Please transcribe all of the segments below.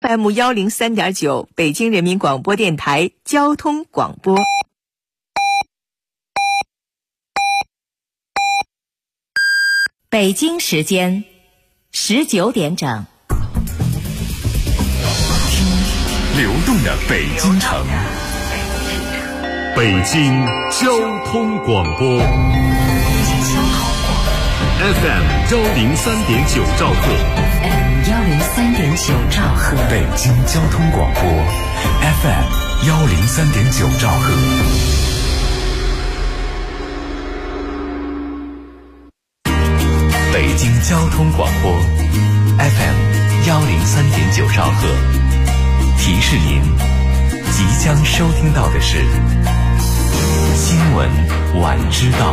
FM103.9 北京人民广播电台交通广播。 北京时间19点整。 流动的北京城，北京交通广播 FM103.9 兆赫 103.9 兆赫， 北京交通广播 FM103.9 兆赫。北京交通广播 FM103.9 兆赫，提示您即将收听到的是新闻晚知道。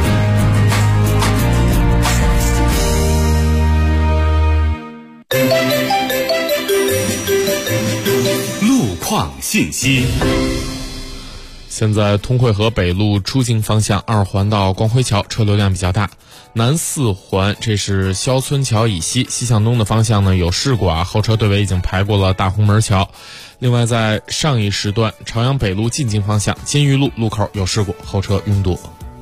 路况信息。 现在通惠河北路出京方向2环到光辉桥车流量比较大，南4环这是肖村桥以西西向东的方向呢有事故后车队尾已经排过了大红门桥。另外在上一时段朝阳北路进京方向金玉路路口有事故，后车拥堵。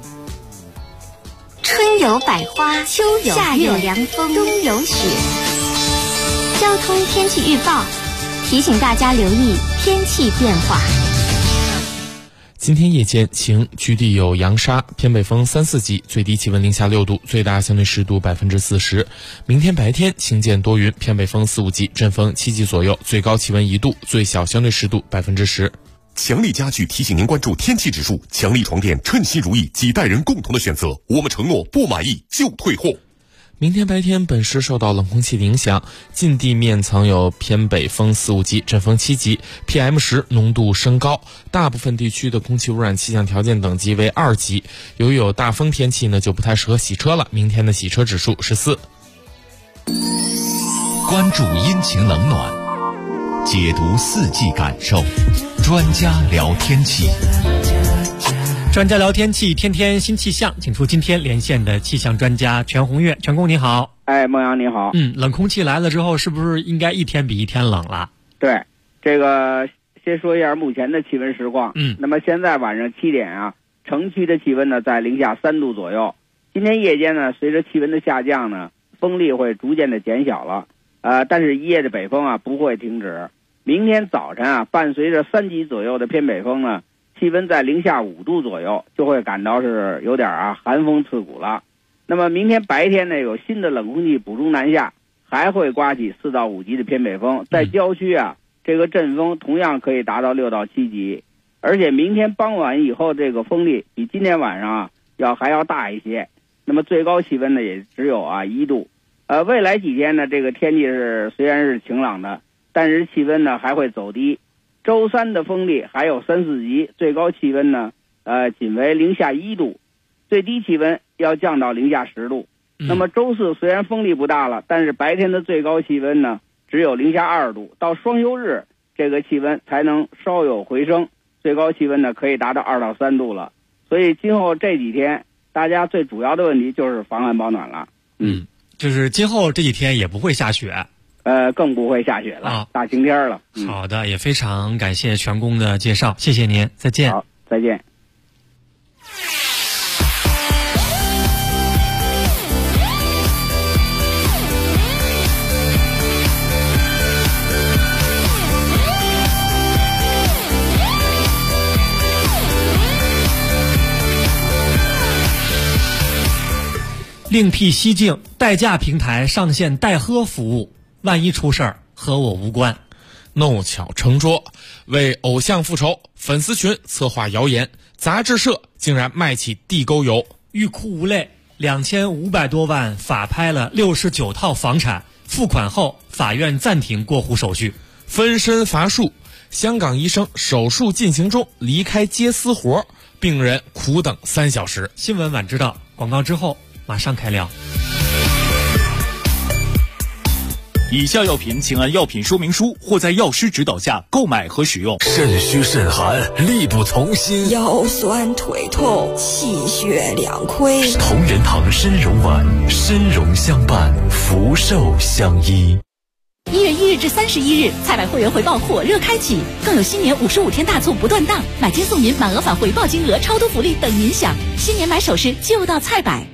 春有百花，秋有夏有凉风，冬有雪。交通天气预报提醒大家留意天气变化。 今天夜间晴，局地有扬沙，偏北风3、4级，最低气温零下6度，最大相对湿度40%。明天白天晴间多云，偏北风4、5级，阵风7级左右，最高气温1度，最小相对湿度10%。 强力家具提醒您关注天气指数，强力床垫称心如意，几代人共同的选择，我们承诺不满意就退货。 明天白天本市受到冷空气的影响，近地面曾有偏北风4、5级，阵风7级， PM10 浓度升高，大部分地区的空气污染气象条件等级为2级。由于有大风天气呢，就不太适合洗车了，明天的洗车指数是4。 关注阴晴冷暖，解读四季感受，专家聊天气。 专家聊天气，天天新气象，请出今天连线的气象专家全红月。全工你好。 孟阳你好。 冷空气来了之后，是不是应该一天比一天冷了？ 对，这个先说一下目前的气温实况。那么现在晚上7点城区的气温呢在零下3度左右。今天夜间呢，随着气温的下降呢，风力会逐渐的减小了。但是一夜的北风不会停止。明天早晨伴随着3级左右的偏北风呢，气温在零下5度左右，就会感到是有点寒风刺骨了。那么明天白天呢，有新的冷空气补充南下，还会刮起4到5级的偏北风，在郊区这个阵风同样可以达到6到7级，而且明天傍晚以后，这个风力比今天晚上还要大一些。那么最高气温呢也只有1度。未来几天呢，这个天气虽然是晴朗的，但是气温呢还会走低。周3的风力还有3、4级，最高气温呢仅为零下1度，最低气温要降到零下10度。那么周4虽然风力不大了，但是白天的最高气温呢只有零下2度，到双休日这个气温才能稍有回升，最高气温呢可以达到2到3度了。所以今后这几天大家最主要的问题就是防寒保暖了。 就是今后这几天也不会下雪。 更不会下雪了，大晴天了。 好的，也非常感谢全工的介绍，谢谢您，再见。 好，再见。 另辟蹊径，代驾平台上线代喝服务，万一出事儿和我无关。 弄巧成拙，为偶像复仇，粉丝群策划谣言，杂志社竟然卖起地沟油。 欲哭无泪，2500多万法拍了69套房产，付款后法院暂停过户手续。 分身乏术，香港医生手术进行中离开接私活，病人苦等3小时。 新闻晚知道，广告之后马上开聊。 以下药品请按药品说明书或在药师指导下购买和使用。 肾虚肾寒，力不从心， 腰酸腿痛，气血两亏。 同仁堂参茸丸，参茸相伴，福寿相依。 1月1日至31日，菜百会员回报火热开启，更有新年55天大促不断档，买金送银，满额返回报金额，超多福利等您享。新年买首饰就到菜百。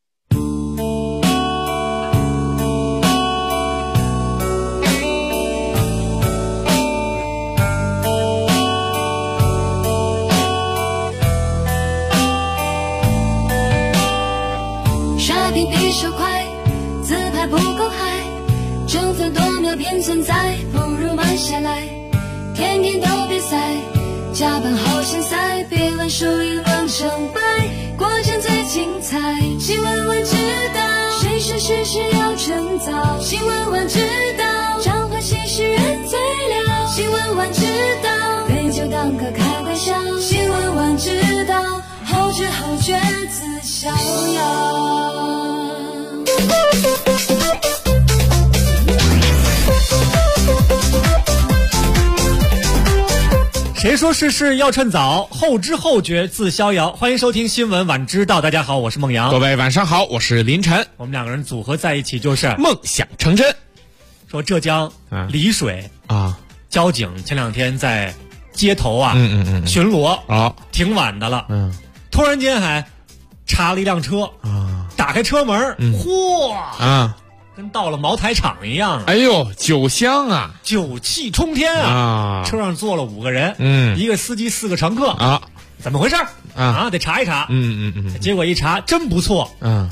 刷屏比手快，自拍不够嗨，争分夺秒变存在，不如慢下来。天天都比赛，加班好心塞，别问输赢论成败，过程最精彩。新闻晚知道，谁说事事要趁早？新闻晚知道，彰化新诗人最了。新闻晚知道，对酒当歌开玩笑。新闻晚知道，后知后觉自逍遥。 谁说事事要趁早？后知后觉自逍遥。欢迎收听新闻晚知道，大家好，我是孟阳。 各位晚上好，我是林晨。 我们两个人组合在一起就是梦想成真。 说浙江丽水啊， 交警前两天在街头啊巡逻啊， 挺晚的了，突然间还查了一辆车啊，打开车门，嚯啊， 跟到了茅台厂一样。 哎呦，酒香啊， 酒气冲天啊！车上坐了5个人，一个司机4个乘客啊， 怎么回事啊？得查一查。结果一查真不错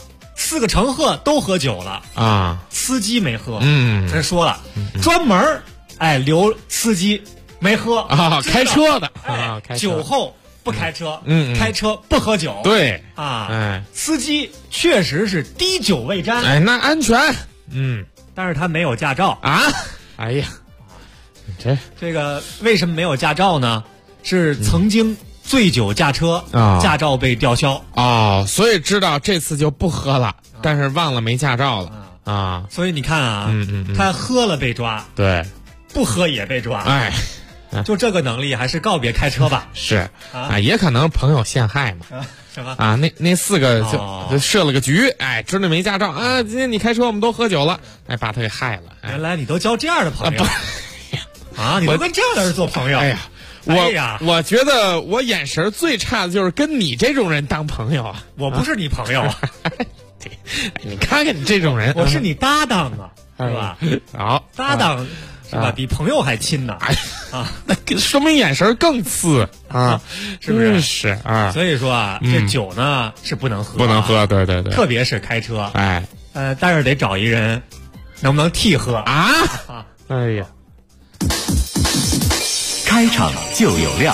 ，4个乘客都喝酒了啊，司机没喝。人说了，专门留司机没喝啊，开车的啊， 酒后不开车，开车不喝酒。 对啊，司机确实是滴酒未沾， 那安全。 但是他没有驾照啊！哎呀， 这个为什么没有驾照呢？是曾经醉酒驾车，驾照被吊销哦，所以知道这次就不喝了，但是忘了没驾照了啊。 所以你看啊，他喝了被抓， 对， 不喝也被抓， 哎。 就这个能力，还是告别开车吧。 是啊，也可能朋友陷害嘛。 什么啊？那4个就设了个局，知道没驾照啊，今天你开车，我们都喝酒了，把他给害了。 原来你都交这样的朋友啊？你都跟这样的人做朋友？ 哎呀，我觉得我眼神最差的就是跟你这种人当朋友啊。 我不是你朋友啊。 你看看你这种人， 我是你搭档啊，是吧？ 好， 搭档。是吧？比朋友还亲呢， 那说明眼神更次啊， 是不是？ 是啊， 所以说啊，这酒呢是不能喝， 不能喝，对对对， 特别是开车， 但是得找一人，能不能替喝啊？哎呀， 开场就有料。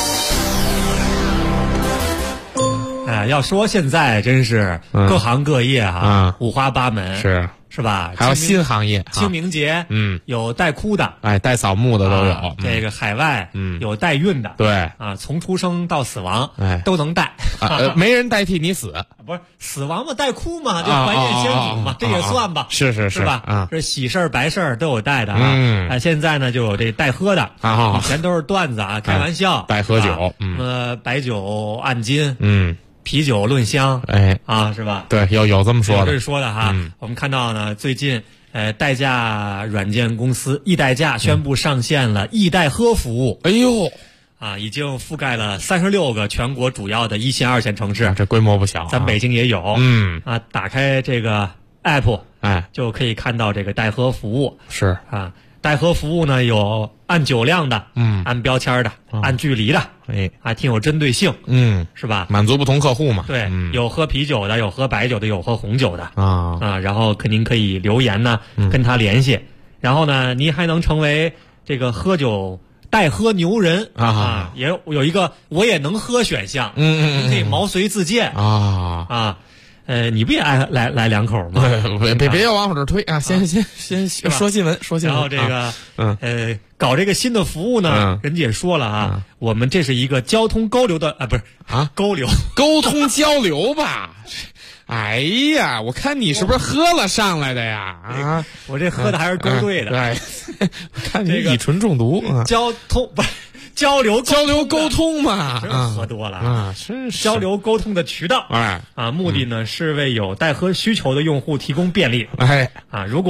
要说现在真是各行各业五花八门，是吧？ 还有新行业， 清明节，有带哭的， 带扫墓的都有。 这个海外，有代孕的， 对啊，从出生到死亡，都能带。 没人代替你死， 不是死亡嘛，带哭嘛，就怀念先祖嘛，这也算吧， 是吧？ 啊， 这喜事白事都有带的啊。现在呢，就有这带喝的，以前都是段子啊，开玩笑， 带喝酒， 白酒按斤，啤酒论香，是吧？ 对，有这么说的， 这是说的哈。我们看到呢，最近代驾软件公司易代驾宣布上线了易代喝服务。 哎呦， 已经覆盖了36个全国主要的1线2线城市， 这规模不小。 咱北京也有，打开这个 app，就可以看到这个代喝服务。 是啊。代喝服务呢，有按酒量的，按标签的，按距离的，还挺有针对性，是吧？ 满足不同客户嘛。 对，有喝啤酒的，有喝白酒的，有喝红酒的然后您可以留言呢，跟他联系，然后呢，您还能成为这个喝酒代喝牛人也有一个我也能喝选项，您可以毛遂自荐你不也爱来两口吗？ 别要往我这儿推啊！先说新闻，说新闻。 然后这个搞这个新的服务呢，人家也说了我们这是一个交通沟流的不是沟通交流吧？哎呀，我看你是不是喝了上来的呀？ 我这喝的还是勾兑的。 对，看你乙醇中毒。 交通不是。交流沟通嘛， 真喝多了是交流沟通的渠道目的呢是为有代喝需求的用户提供便利如果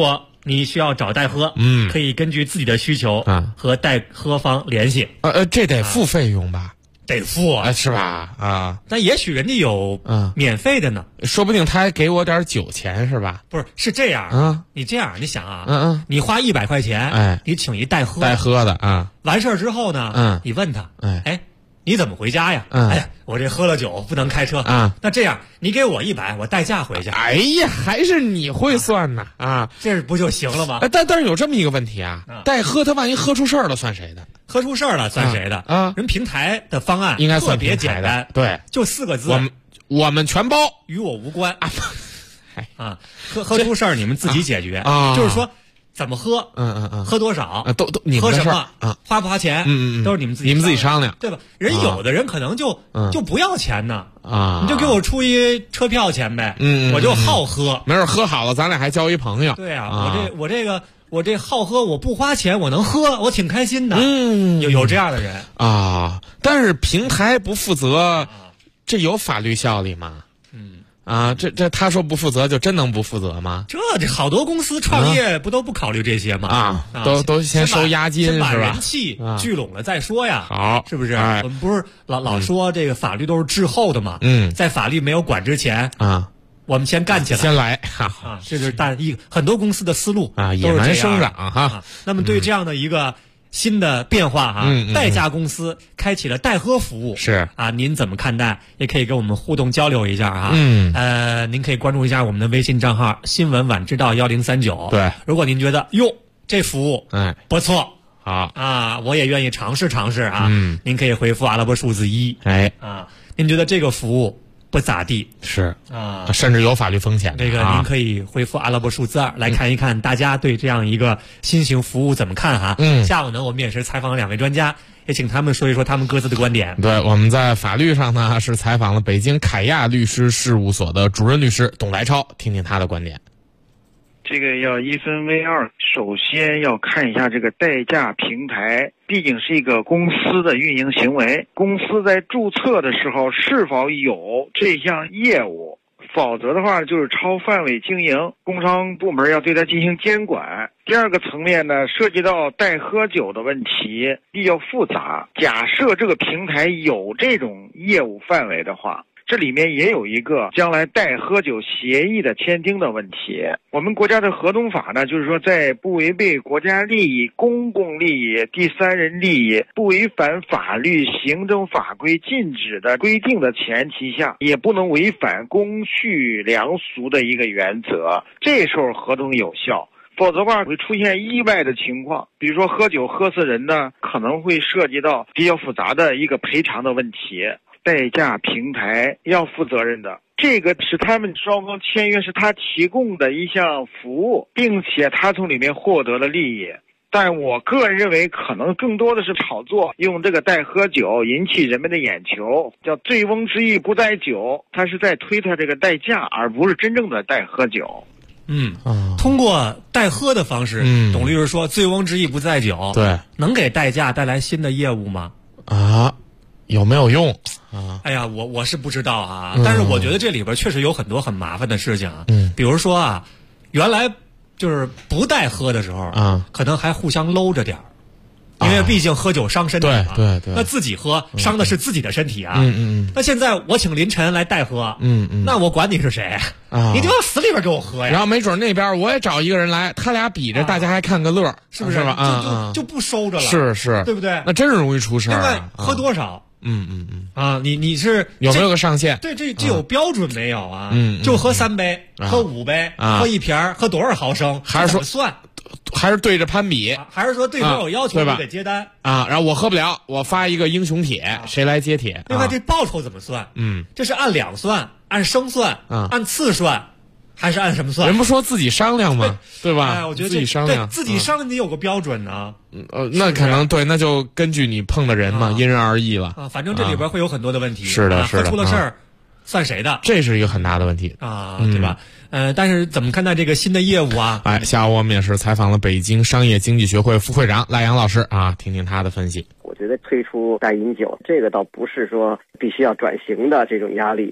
你需要找代喝，可以根据自己的需求和代喝方联系。 这得付费用吧？ 得付啊， 是吧？啊， 但也许人家有免费的呢， 说不定他还给我点酒钱，是吧？ 不是，是这样你这样，你想啊，你花100块钱，你请一代喝的啊， 完事儿之后呢，你问他，你怎么回家呀？我这喝了酒不能开车啊。那这样，你给我100，我代驾回去。 哎呀，还是你会算呢啊？ 这不就行了吗？ 但是有这么一个问题啊，代喝他万一喝出事儿了，算谁的？ 喝出事儿了算谁的啊？人平台的方案应该特别简单， 对， 就4个字， 我们全包， 与我无关啊。喝出事儿你们自己解决，就是说。怎么喝？喝多少？ 都你喝什么啊？花不花钱？都是你们自己商量， 对吧？有的人可能就不要钱呢啊，你就给我出一车票钱呗，我就好喝， 没事喝好了，咱俩还交一朋友。 对啊，我这好喝，我不花钱我能喝，我挺开心的。有这样的人啊，但是平台不负责，这有法律效力吗？这他说不负责，就真能不负责吗？ 这好多公司创业不都不考虑这些吗？ 都先收押金是吧？ 先把人气聚拢了再说呀。 好， 是不是？我们不是老说这个法律都是滞后的嘛？在法律没有管之前我们先干起来， 先来这是很多公司的思路野蛮生长那么对这样的一个新的变化代驾公司开启了代喝服务， 是您怎么看待？也可以跟我们互动交流一下您可以关注一下我们的微信账号新闻晚知道1039。 对， 如果您觉得这服务不错， 好我也愿意尝试尝试您可以回复阿拉伯数字1。您觉得这个服务不咋地， 是甚至有法律风险。 这个您可以回复阿拉伯数字2来看一看，大家对这样一个新型服务怎么看下午呢，我们也是采访了2位专家，也请他们说一说他们各自的观点。 对，我们在法律上呢是采访了北京凯亚律师事务所的主任律师董来超，听听他的观点。 这个要一分为二，首先要看一下这个代驾平台，毕竟是一个公司的运营行为，公司在注册的时候是否有这项业务，否则的话就是超范围经营，工商部门要对它进行监管。第二个层面呢，涉及到代喝酒的问题比较复杂，假设这个平台有这种业务范围的话，这里面也有一个将来代喝酒协议的签订的问题。我们国家的合同法呢，就是说在不违背国家利益、公共利益、第三人利益，不违反法律、行政法规禁止的规定的前提下，也不能违反公序良俗的一个原则，这时候合同有效。否则的话会出现意外的情况，比如说喝酒喝死人呢，可能会涉及到比较复杂的一个赔偿的问题。代驾平台要负责任的，这个是他们双方签约，是他提供的一项服务，并且他从里面获得了利益。但我个人认为可能更多的是炒作，用这个代喝酒引起人们的眼球，叫醉翁之意不在酒，他是在推他这个代驾，而不是真正的代喝酒。 通过代喝的方式，董律师说醉翁之意不在酒， 对， 能给代驾带来新的业务吗？ 有没有用哎呀，我是不知道但是我觉得这里边确实有很多很麻烦的事情比如说原来就是不代喝的时候可能还互相搂着点儿，因为毕竟喝酒伤身体嘛， 对， 那自己喝伤的是自己的身体那现在我请凌晨来代喝，那我管你是谁你就往死里边给我喝呀。 然后没准那边我也找一个人来，他俩比着，大家还看个乐， 是不是吧？ 就不收着了， 是， 对不对？ 那真是容易出事。 另外，喝多少？你是有没有个上限？ 对，这有标准没有就喝3杯，喝5杯，喝1瓶，喝多少毫升？ 还是说算？ 还是对着攀比？ 还是说对方有要求就得接单然后我喝不了，我发一个英雄帖，谁来接帖？ 另外，这报酬怎么算？这是按两算，按升算，按次算，还是按什么算？ 人不说自己商量吗？对吧？ 我觉得自己商量， 自己商量得有个标准呢。 那可能对，那就根据你碰的人嘛，因人而异了。 反正这里边会有很多的问题。 是的， 喝出了事儿，算谁的？ 这是一个很大的问题对吧？但是怎么看待这个新的业务下午我们也是采访了北京商业经济学会副会长赖阳老师听听他的分析。 我觉得推出代饮酒，这个倒不是说必须要转型的这种压力。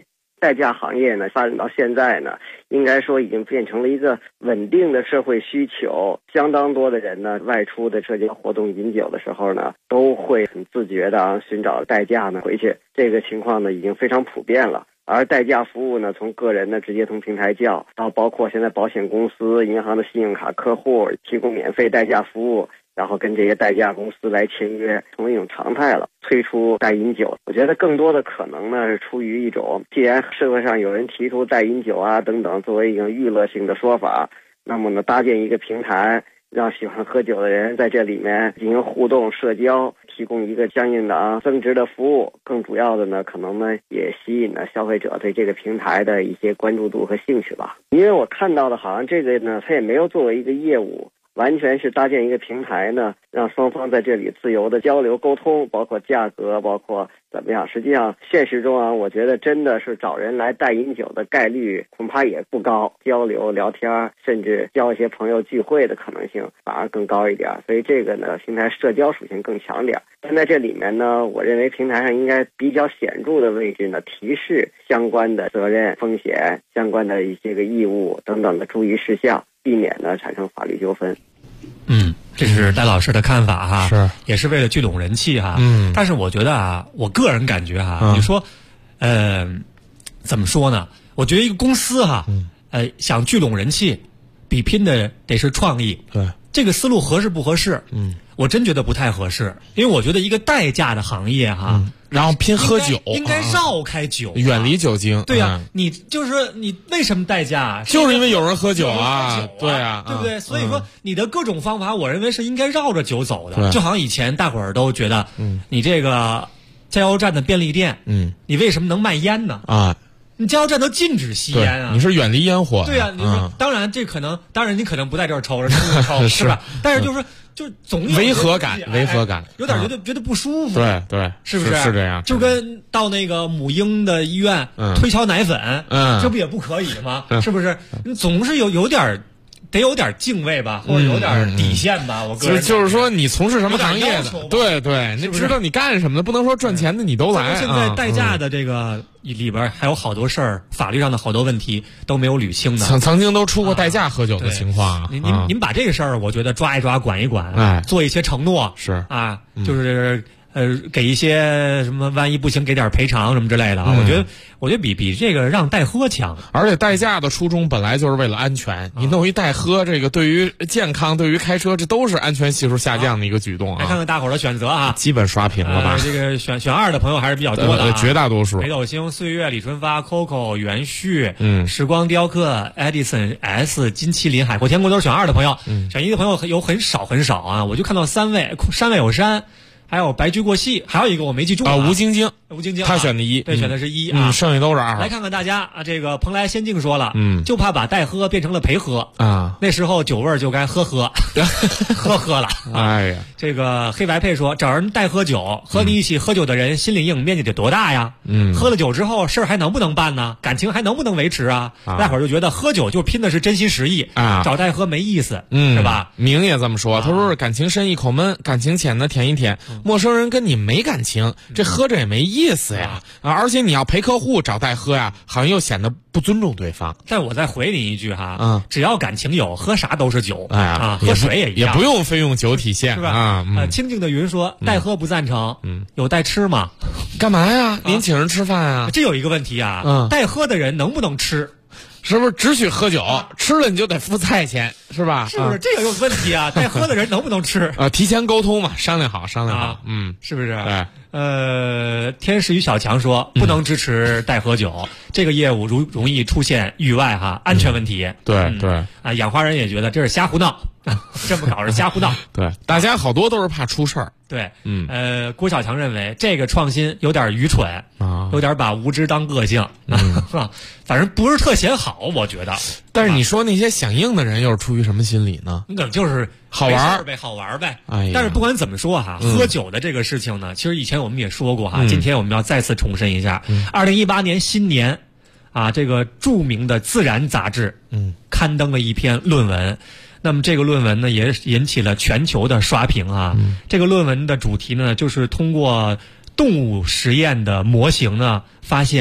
代驾行业呢发展到现在呢，应该说已经变成了一个稳定的社会需求。相当多的人呢外出的社交活动饮酒的时候呢，都会很自觉的寻找代驾呢回去，这个情况呢已经非常普遍了。而代驾服务呢，从个人呢直接从平台叫，到包括现在保险公司、银行的信用卡客户提供免费代驾服务，然后跟这些代驾公司来签约，成为一种常态了。推出代饮酒，我觉得更多的可能呢是出于一种，既然社会上有人提出代饮酒啊等等作为一种娱乐性的说法，那么呢搭建一个平台，让喜欢喝酒的人在这里面进行互动社交，提供一个相应的增值的服务。更主要的呢，可能呢也吸引了消费者对这个平台的一些关注度和兴趣吧。因为我看到的好像这个呢，它也没有作为一个业务，完全是搭建一个平台呢，让双方在这里自由的交流沟通，包括价格，包括怎么样。实际上现实中我觉得真的是找人来代饮酒的概率恐怕也不高，交流聊天甚至交一些朋友聚会的可能性反而更高一点。所以这个呢，平台社交属性更强点。但在这里面呢，我认为平台上应该比较显著的位置呢，提示相关的责任、风险、相关的一些个义务等等的注意事项，避免呢产生法律纠纷。 这是戴老师的看法哈， 是也是为了聚拢人气哈。但是我觉得我个人感觉你说，怎么说呢？我觉得一个公司想聚拢人气，比拼的得是创意。 对， 这个思路合适不合适？我真觉得不太合适，因为我觉得一个代驾的行业然后拼喝酒， 应该绕开酒， 远离酒精。 对呀，你就是说你为什么代驾？ 就是因为有人喝酒啊，对啊， 对不对？所以说你的各种方法，我认为是应该绕着酒走的。就好像以前大伙儿都觉得，你这个加油站的便利店，你为什么能卖烟呢？你加油站都禁止吸烟你是远离烟火。 对呀，你说当然你可能不在这儿抽着，抽是吧？但是就总有违和感， 有点觉得不舒服。 对， 是不是？ 是这样。 就跟到那个母婴的医院推销奶粉，这不也不可以吗？是不是？你总是有点。得有点敬畏吧，或者有点底线吧。我个人就是说，你从事什么行业的，对，你知道你干什么的，不能说赚钱的你都来。 现在代驾的这个里边还有好多事儿，法律上的好多问题都没有捋清的。 曾经都出过代驾喝酒的情况。 您把这个事儿，我觉得抓一抓，管一管，做一些承诺， 是就是给一些什么，万一不行给点赔偿什么之类的。我觉得比这个让代喝强。 而且代驾的初衷本来就是为了安全，你弄一代喝，这个对于健康、对于开车，这都是安全系数下降的一个举动来看看大伙儿的选择基本刷屏了吧？ 这个选2的朋友还是比较多的， 绝大多数。 北斗星、岁月、李春发、Coco、元旭、时光雕刻、Edison S、金麒麟、海阔天空都是选2的朋友。选1的朋友有很少我就看到3位，山外有山。还有白驹过隙，还有一个我没记住吴晶晶，他选的1， 对，选的是1 剩下都是2。 来看看大家这个蓬莱仙境说了，就怕把代喝变成了陪喝那时候酒味就该喝了。 哎呀， 这个黑白配说，找人代喝酒，和你一起喝酒的人心理阴影面积得多大呀？喝了酒之后事儿还能不能办呢？感情还能不能维持啊？大伙儿就觉得喝酒就拼的是真心实意找代喝没意思，是吧？ 明也这么说，他说是感情深一口闷，感情浅的舔一舔。陌生人跟你没感情，这喝着也没意思呀而且你要陪客户找代喝呀，好像又显得不尊重对方。 但我再回你一句只要感情有，喝啥都是酒喝水也一样， 也不用非用酒体现， 是吧？清静的云说代喝不赞成，有代吃吗？ 干嘛呀？您请人吃饭啊？ 这有一个问题代喝的人能不能吃？ 是不是只许喝酒，吃了你就得付菜钱，是吧？ 是不是这个有问题啊？代喝的人能不能吃？ 提前沟通嘛，商量好， 是不是？ 对。 天使与小强说不能支持代喝酒，这个业务容易出现意外安全问题。 对养花人也觉得这是瞎胡闹，这么搞是瞎胡闹。 对，大家好多都是怕出事儿。 对，郭小强认为这个创新有点愚蠢有点把无知当个性反正不是特显好，我觉得。 但是你说那些响应的人又是出于什么心理呢？ 那就是好玩呗，好玩呗。 但是不管怎么说喝酒的这个事情呢，其实以前我们也说过今天我们要再次重申一下，2018年新年这个著名的《自然》杂志刊登了一篇论文。那么这个论文呢，也引起了全球的刷屏这个论文的主题呢，就是通过动物实验的模型呢，发现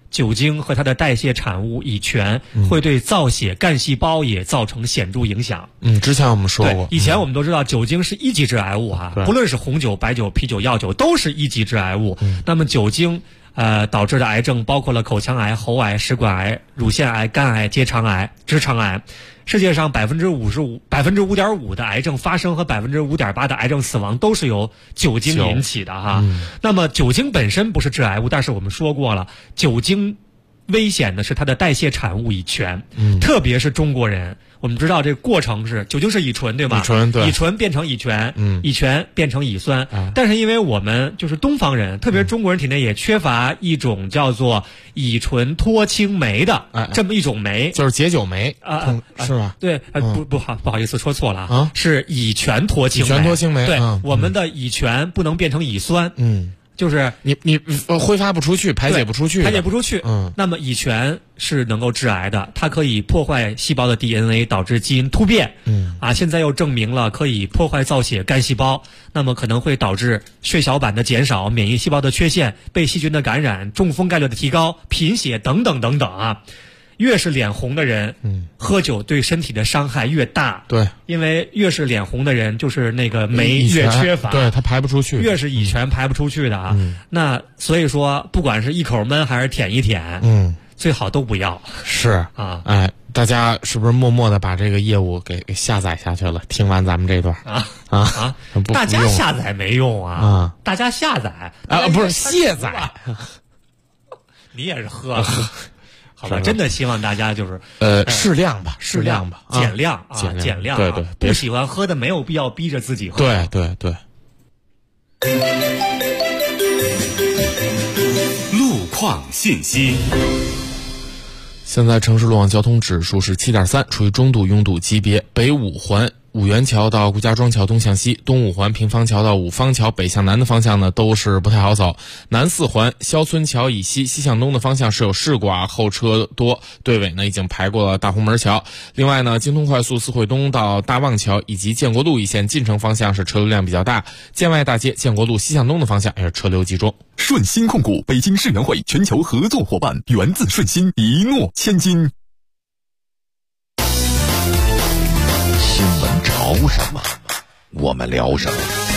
酒精和它的代谢产物乙醛会对造血干细胞也造成显著影响。 之前我们说过， 以前我们都知道酒精是一级致癌物不论是红酒、白酒、啤酒、药酒都是一级致癌物。那么酒精导致的癌症包括了口腔癌、喉癌、食管癌、乳腺癌、肝癌、结肠癌、直肠癌。世界上5.5%的癌症发生和5.8%的癌症死亡都是由酒精引起的那么酒精本身不是致癌物，但是我们说过了，酒精危险的是它的代谢产物乙醛。特别是中国人，我们知道这个过程是酒精是乙醇，对吗？乙醇变成乙醛，乙醛变成乙酸。但是因为我们就是东方人，特别是中国人体内也缺乏一种叫做乙醇脱氢酶的这么一种酶， 就是解酒酶是吧？ 对，不好意思说错了是乙醛脱氢酶。对，我们的乙醛不能变成乙酸。就是你挥发不出去，排解不出去。 那么乙醛是能够致癌的，它可以破坏细胞的 DNA， 导致基因突变。现在又证明了可以破坏造血干细胞，那么可能会导致血小板的减少、免疫细胞的缺陷、被细菌的感染、中风概率的提高、贫血等等等等越是脸红的人，喝酒对身体的伤害越大。 对， 因为越是脸红的人，就是那个酶越缺乏， 对，它排不出去， 越是乙醛排不出去的那所以说，不管是一口闷还是舔一舔，最好都不要。 是大家是不是默默的把这个业务给下载下去了？听完咱们这段大家下载没用大家下载不是卸载， 你也是喝。好吧，真的希望大家就是适量吧， 减量。 对， 不喜欢喝的没有必要逼着自己喝。 对。 路况信息。 现在城市路网交通指数是7.3，处于中度拥堵级别。北五环五元桥到顾家庄桥东向西，东五环平房桥到五方桥北向南的方向呢都是不太好走。南四环肖村桥以西西向东的方向是有事故后车多，队尾呢已经排过了大红门桥。另外呢，京通快速四惠东到大望桥以及建国路一线进城方向是车流量比较大，建外大街建国路西向东的方向也是车流集中。 顺鑫控股北京世园会全球合作伙伴，源自顺鑫，一诺千金。 新闻潮什么，我们聊什么。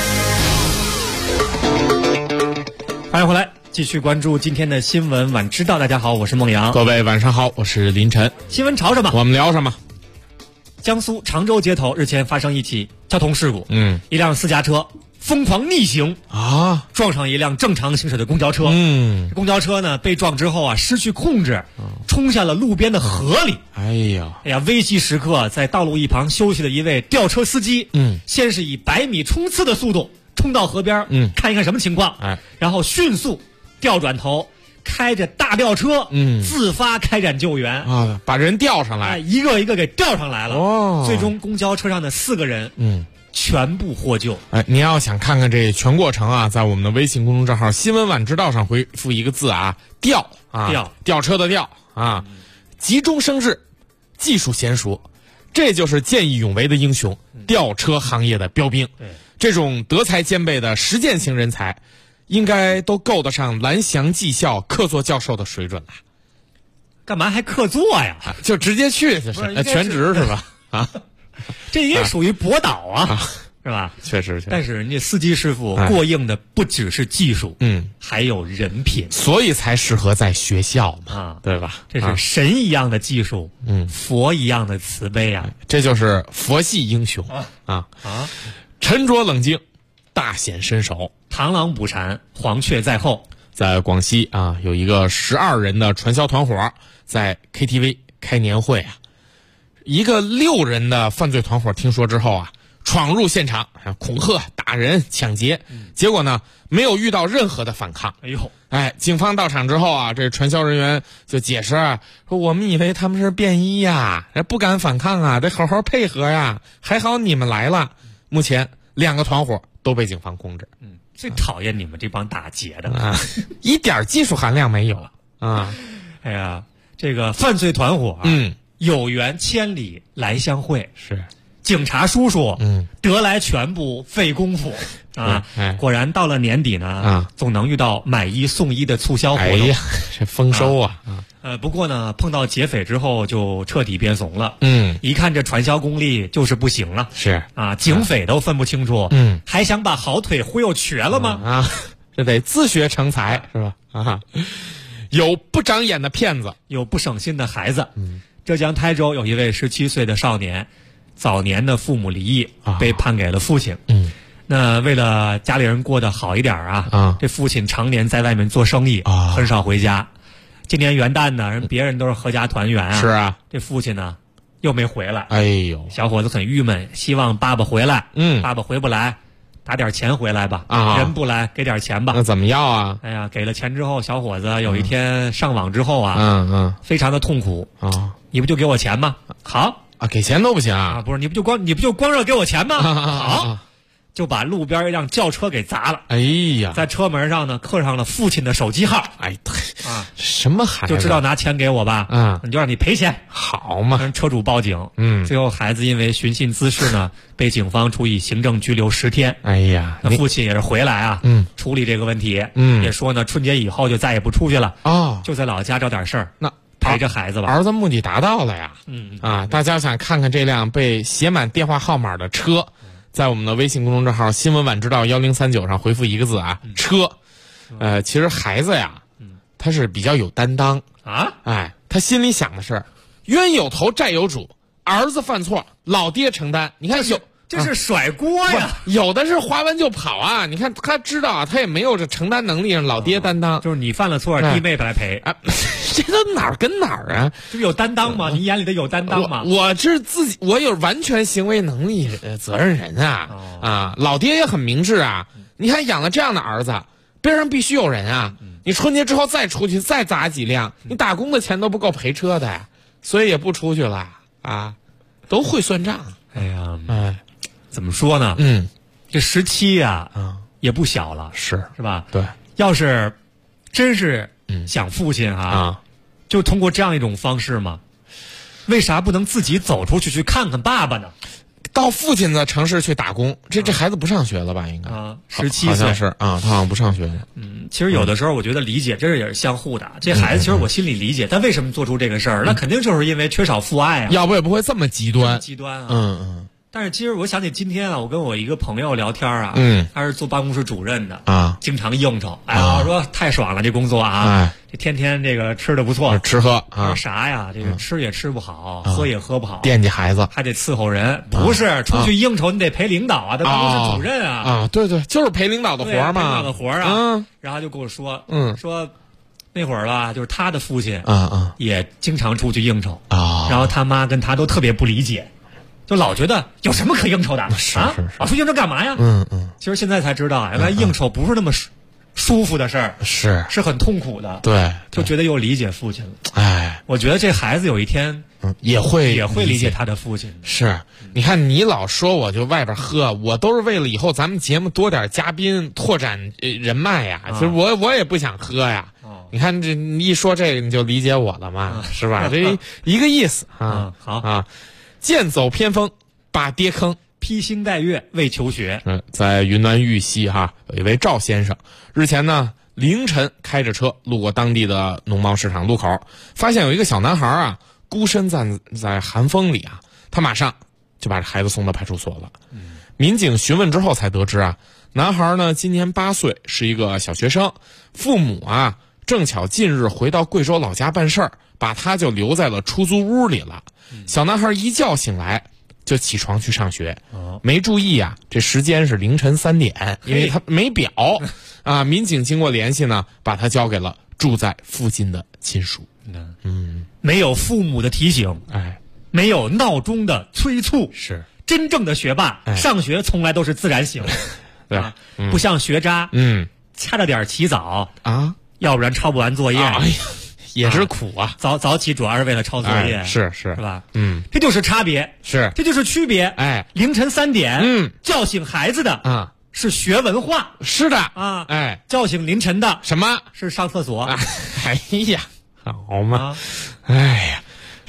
欢迎回来，继续关注今天的新闻晚知道。大家好，我是孟阳。 各位晚上好，我是林晨。 新闻潮什么， 我们聊什么。 江苏常州街头日前发生一起交通事故，一辆私家车疯狂逆行撞上一辆正常行驶的公交车。公交车呢被撞之后失去控制，冲下了路边的河里。哎呀，危急时刻，在道路一旁休息的一位吊车司机，先是以100米冲刺的速度冲到河边，看一看什么情况，然后迅速调转头，开着大吊车，自发开展救援把人吊上来， 一个一个给吊上来了。最终公交车上的4个人，全部获救。 您要想看看这全过程在我们的微信公众账号新闻晚知道上回复一个字吊吊车的吊急中生智，技术娴熟，这就是见义勇为的英雄，吊车行业的标兵。这种德才兼备的实践型人才，应该都够得上蓝翔技校客座教授的水准了。 干嘛还客座呀？ 就直接去全职是吧？ 这也属于博导是吧？ 确实。 但是人家司机师傅过硬的不只是技术，还有人品， 所以才适合在学校嘛，对吧？ 这是神一样的技术，佛一样的慈悲这就是佛系英雄沉着冷静，大显身手， 螳螂捕蝉，黄雀在后。 在广西有一个12人的传销团伙在 KTV 开年会一个6人的犯罪团伙听说之后闯入现场，恐吓、打人、抢劫，结果呢没有遇到任何的反抗。警方到场之后这传销人员就解释说，我们以为他们是便衣不敢反抗得好好配合还好你们来了。目前2个团伙都被警方控制。 最讨厌你们这帮打劫的一点技术含量没有哎呀，这个犯罪团伙有缘千里来相会， 是警察叔叔，得来全不费功夫啊！果然到了年底呢，总能遇到买一送一的促销活动。 哎呀，这丰收啊！ 不过呢，碰到劫匪之后就彻底变怂了。一看这传销功力就是不行了。 是啊，警匪都分不清楚，还想把好腿忽悠瘸了吗？ 这得自学成才是吧？有不长眼的骗子， 有不省心的孩子。浙江台州有一位17岁的少年，早年的父母离异，被判给了父亲。那为了家里人过得好一点这父亲常年在外面做生意，很少回家。今年元旦呢，别人都是阖家团圆是啊， 这父亲呢又没回来。 哎呦， 小伙子很郁闷，希望爸爸回来。爸爸回不来，打点钱回来吧。人不来，给点钱吧。 那怎么要啊？ 哎呀，给了钱之后，小伙子有一天上网之后非常的痛苦你不就给我钱吗？好给钱都不行啊？ 不是，你不就光热给我钱吗？好。就把路边一辆轿车给砸了。 哎呀， 在车门上呢刻上了父亲的手机号。 哎，什么孩子？ 就知道拿钱给我吧。你就让你赔钱。 好嘛。 车主报警。最后孩子因为寻衅滋事呢，被警方处以行政拘留10天。 哎呀， 那父亲也是回来处理这个问题。也说呢，春节以后就再也不出去了。就在老家找点事儿。 那陪着孩子吧。 儿子目的达到了呀。大家想看看这辆被写满电话号码的车。在我们的微信公众账号新闻晚知道1039上回复一个字车。其实孩子呀，他是比较有担当他心里想的是冤有头债有主，儿子犯错老爹承担。你看这是甩锅呀。 有的是划完就跑你看他知道他也没有这承担能力，让老爹担当。 就是你犯了错，弟妹来赔这都哪儿跟哪儿啊？ 这有担当吗？你眼里的有担当吗？ 我是我有完全行为能力责任人老爹也很明智你看养了这样的儿子，边上必须有人你春节之后再出去再砸几辆，你打工的钱都不够赔车的呀，所以也不出去了都会算账。 哎呀，怎么说呢？这17也不小了，是吧？ 对， 要是真是想父亲就通过这样一种方式嘛？为啥不能自己走出去看看爸爸呢？ 到父亲的城市去打工，这孩子不上学了吧？应该 17岁， 好像是他好像不上学了。 其实有的时候我觉得理解这也是相互的。这孩子其实我心里理解，但为什么做出这个事儿？那肯定就是因为缺少父爱要不也不会这么极端。 但是其实我想起今天我跟我一个朋友聊天他是做办公室主任的经常应酬。我说太爽了，这工作这天天这个吃的不错， 吃喝说啥呀？这个吃也吃不好，喝也喝不好， 惦记孩子， 还得伺候人。不是出去应酬，你得陪领导他办公室主任对，就是陪领导的活嘛， 陪领导的活然后就跟我说，说那会儿吧，就是他的父亲也经常出去应酬然后他妈跟他都特别不理解。就老觉得有什么可应酬的老出去应酬干嘛呀？其实现在才知道原来应酬不是那么舒服的事儿，是很痛苦的。 对， 就觉得又理解父亲了。我觉得这孩子有一天也会理解他的父亲。 是，你看你老说我就外边喝，我都是为了以后咱们节目多点嘉宾，拓展人脉呀。其实我也不想喝呀。你看这你一说这个你就理解我了嘛，是吧？这一个意思好剑走偏锋，把爹坑， 披星戴月为求学。 在云南玉溪有一位赵先生，日前呢凌晨开着车路过当地的农贸市场路口，发现有一个小男孩孤身站在寒风里他马上就把孩子送到派出所了。民警询问之后才得知男孩呢今年8岁，是一个小学生，父母正巧近日回到贵州老家办事儿，把他就留在了出租屋里了。小男孩一觉醒来就起床去上学，没注意这时间是凌晨3点，因为他没表民警经过联系呢，把他交给了住在附近的亲属。 没有父母的提醒，没有闹钟的催促， 是真正的学霸上学从来都是自然醒对不像学渣掐着点起早要不然抄不完作业也是苦早起主要是为了抄作业， 是吧？这就是差别，这就是区别。凌晨3点，叫醒孩子的是学文化， 是的叫醒凌晨的什么？ 是上厕所。 哎呀，好嘛，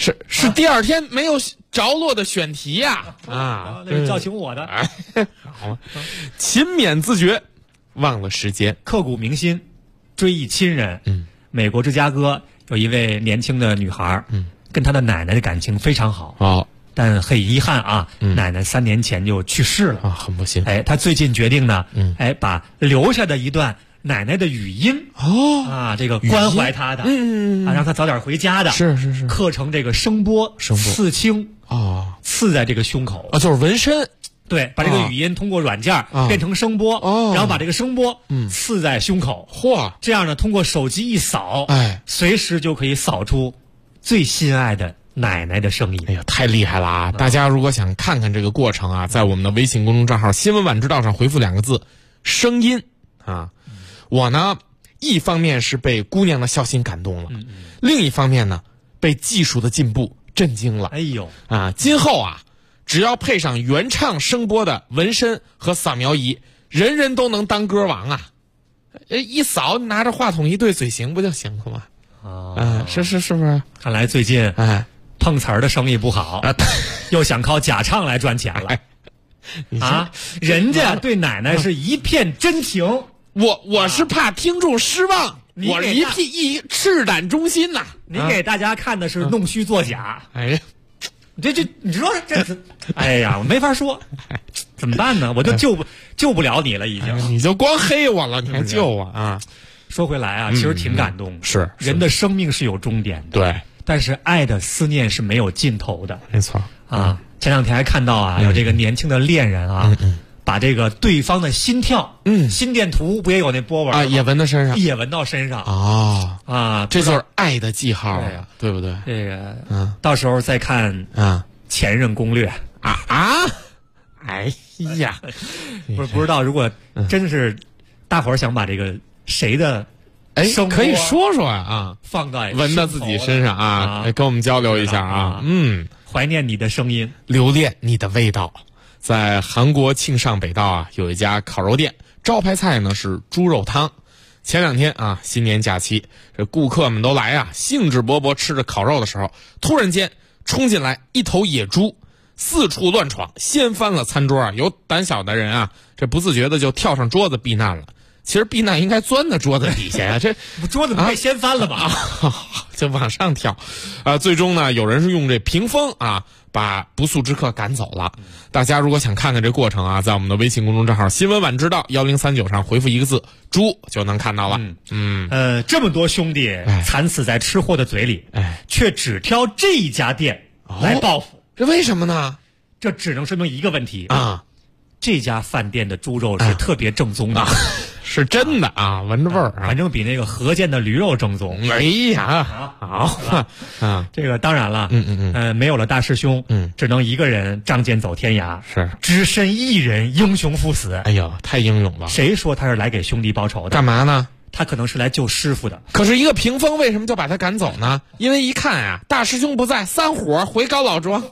是第二天没有着落的选题呀！啊， 那是叫醒我的。 好，勤勉自觉，忘了时间， 刻骨铭心，追忆亲人。美国芝加哥有一位年轻的女孩，跟她的奶奶的感情非常好。但很遗憾啊，奶奶3年前就去世了啊， 很不幸。 她最近决定呢，把留下的一段奶奶的语音这个关怀她的，让她早点回家的， 是刻成这个声波刺青刺在这个胸口就是纹身。 对，把这个语音通过软件变成声波，然后把这个声波刺在胸口。这样呢，通过手机一扫，随时就可以扫出最心爱的奶奶的声音。 哎呀，太厉害了啊！大家如果想看看这个过程啊，在我们的微信公众账号新闻晚知道上回复2个字声音啊。我呢一方面是被姑娘的孝心感动了，另一方面呢被技术的进步震惊了。 哎呦啊，今后啊只要配上原唱声波的纹身和扫描仪，人人都能当歌王啊。一扫拿着话筒一对嘴型不就行了吗？是不是？ 看来最近碰瓷儿的生意不好，又想靠假唱来赚钱了。人家对奶奶是一片真情， 我是怕听众失望，我一赤胆忠心呐。 你给大家看的是弄虚作假。这你说这是，哎呀，我没法说，怎么办呢？我就救不了你了，已经。 你就光黑我了，你还救我啊？ 说回来啊，其实挺感动的。 是人的生命是有终点的， 对， 但是爱的思念是没有尽头的。 没错啊，前2天还看到啊，有这个年轻的恋人啊，把这个对方的心跳，心电图不也有那波纹也纹到身上， 也纹到身上这就是爱的记号呀，对不对？ 这个到时候再看前任攻略哎呀， 不知道，如果真是大伙儿想把这个谁的可以说说啊， 放在纹到自己身上啊，跟我们交流一下啊。 怀念你的声音， 留恋你的味道。在韩国庆尚北道啊，有一家烤肉店，招牌菜呢是猪肉汤。前2天啊，新年假期，这顾客们都来啊，兴致勃勃吃着烤肉的时候，突然间冲进来一头野猪，四处乱闯，掀翻了餐桌啊！有胆小的人啊，这不自觉的就跳上桌子避难了。其实避难应该钻到桌子底下呀，这桌子不被掀翻了吧？ 就往上跳，最终呢，有人是用这屏风啊，把不速之客赶走了。大家如果想看看这过程啊，在我们的微信公众账号新闻晚知道1039上回复1个字猪就能看到了。 这么多兄弟惨死在吃货的嘴里，却只挑这一家店来报复， 这为什么呢？ 这只能说明一个问题啊，这家饭店的猪肉是特别正宗的。 是真的啊，闻着味儿， 反正比那个河间的驴肉正宗。 哎呀，好这个当然了，没有了大师兄，只能一个人仗剑走天涯， 是只身一人，英雄赴死。 哎呦，太英勇了！ 谁说他是来给兄弟报仇的？ 干嘛呢？ 他可能是来救师傅的。 可是一个屏风为什么就把他赶走呢？因为一看啊，大师兄不在，散伙回高老庄。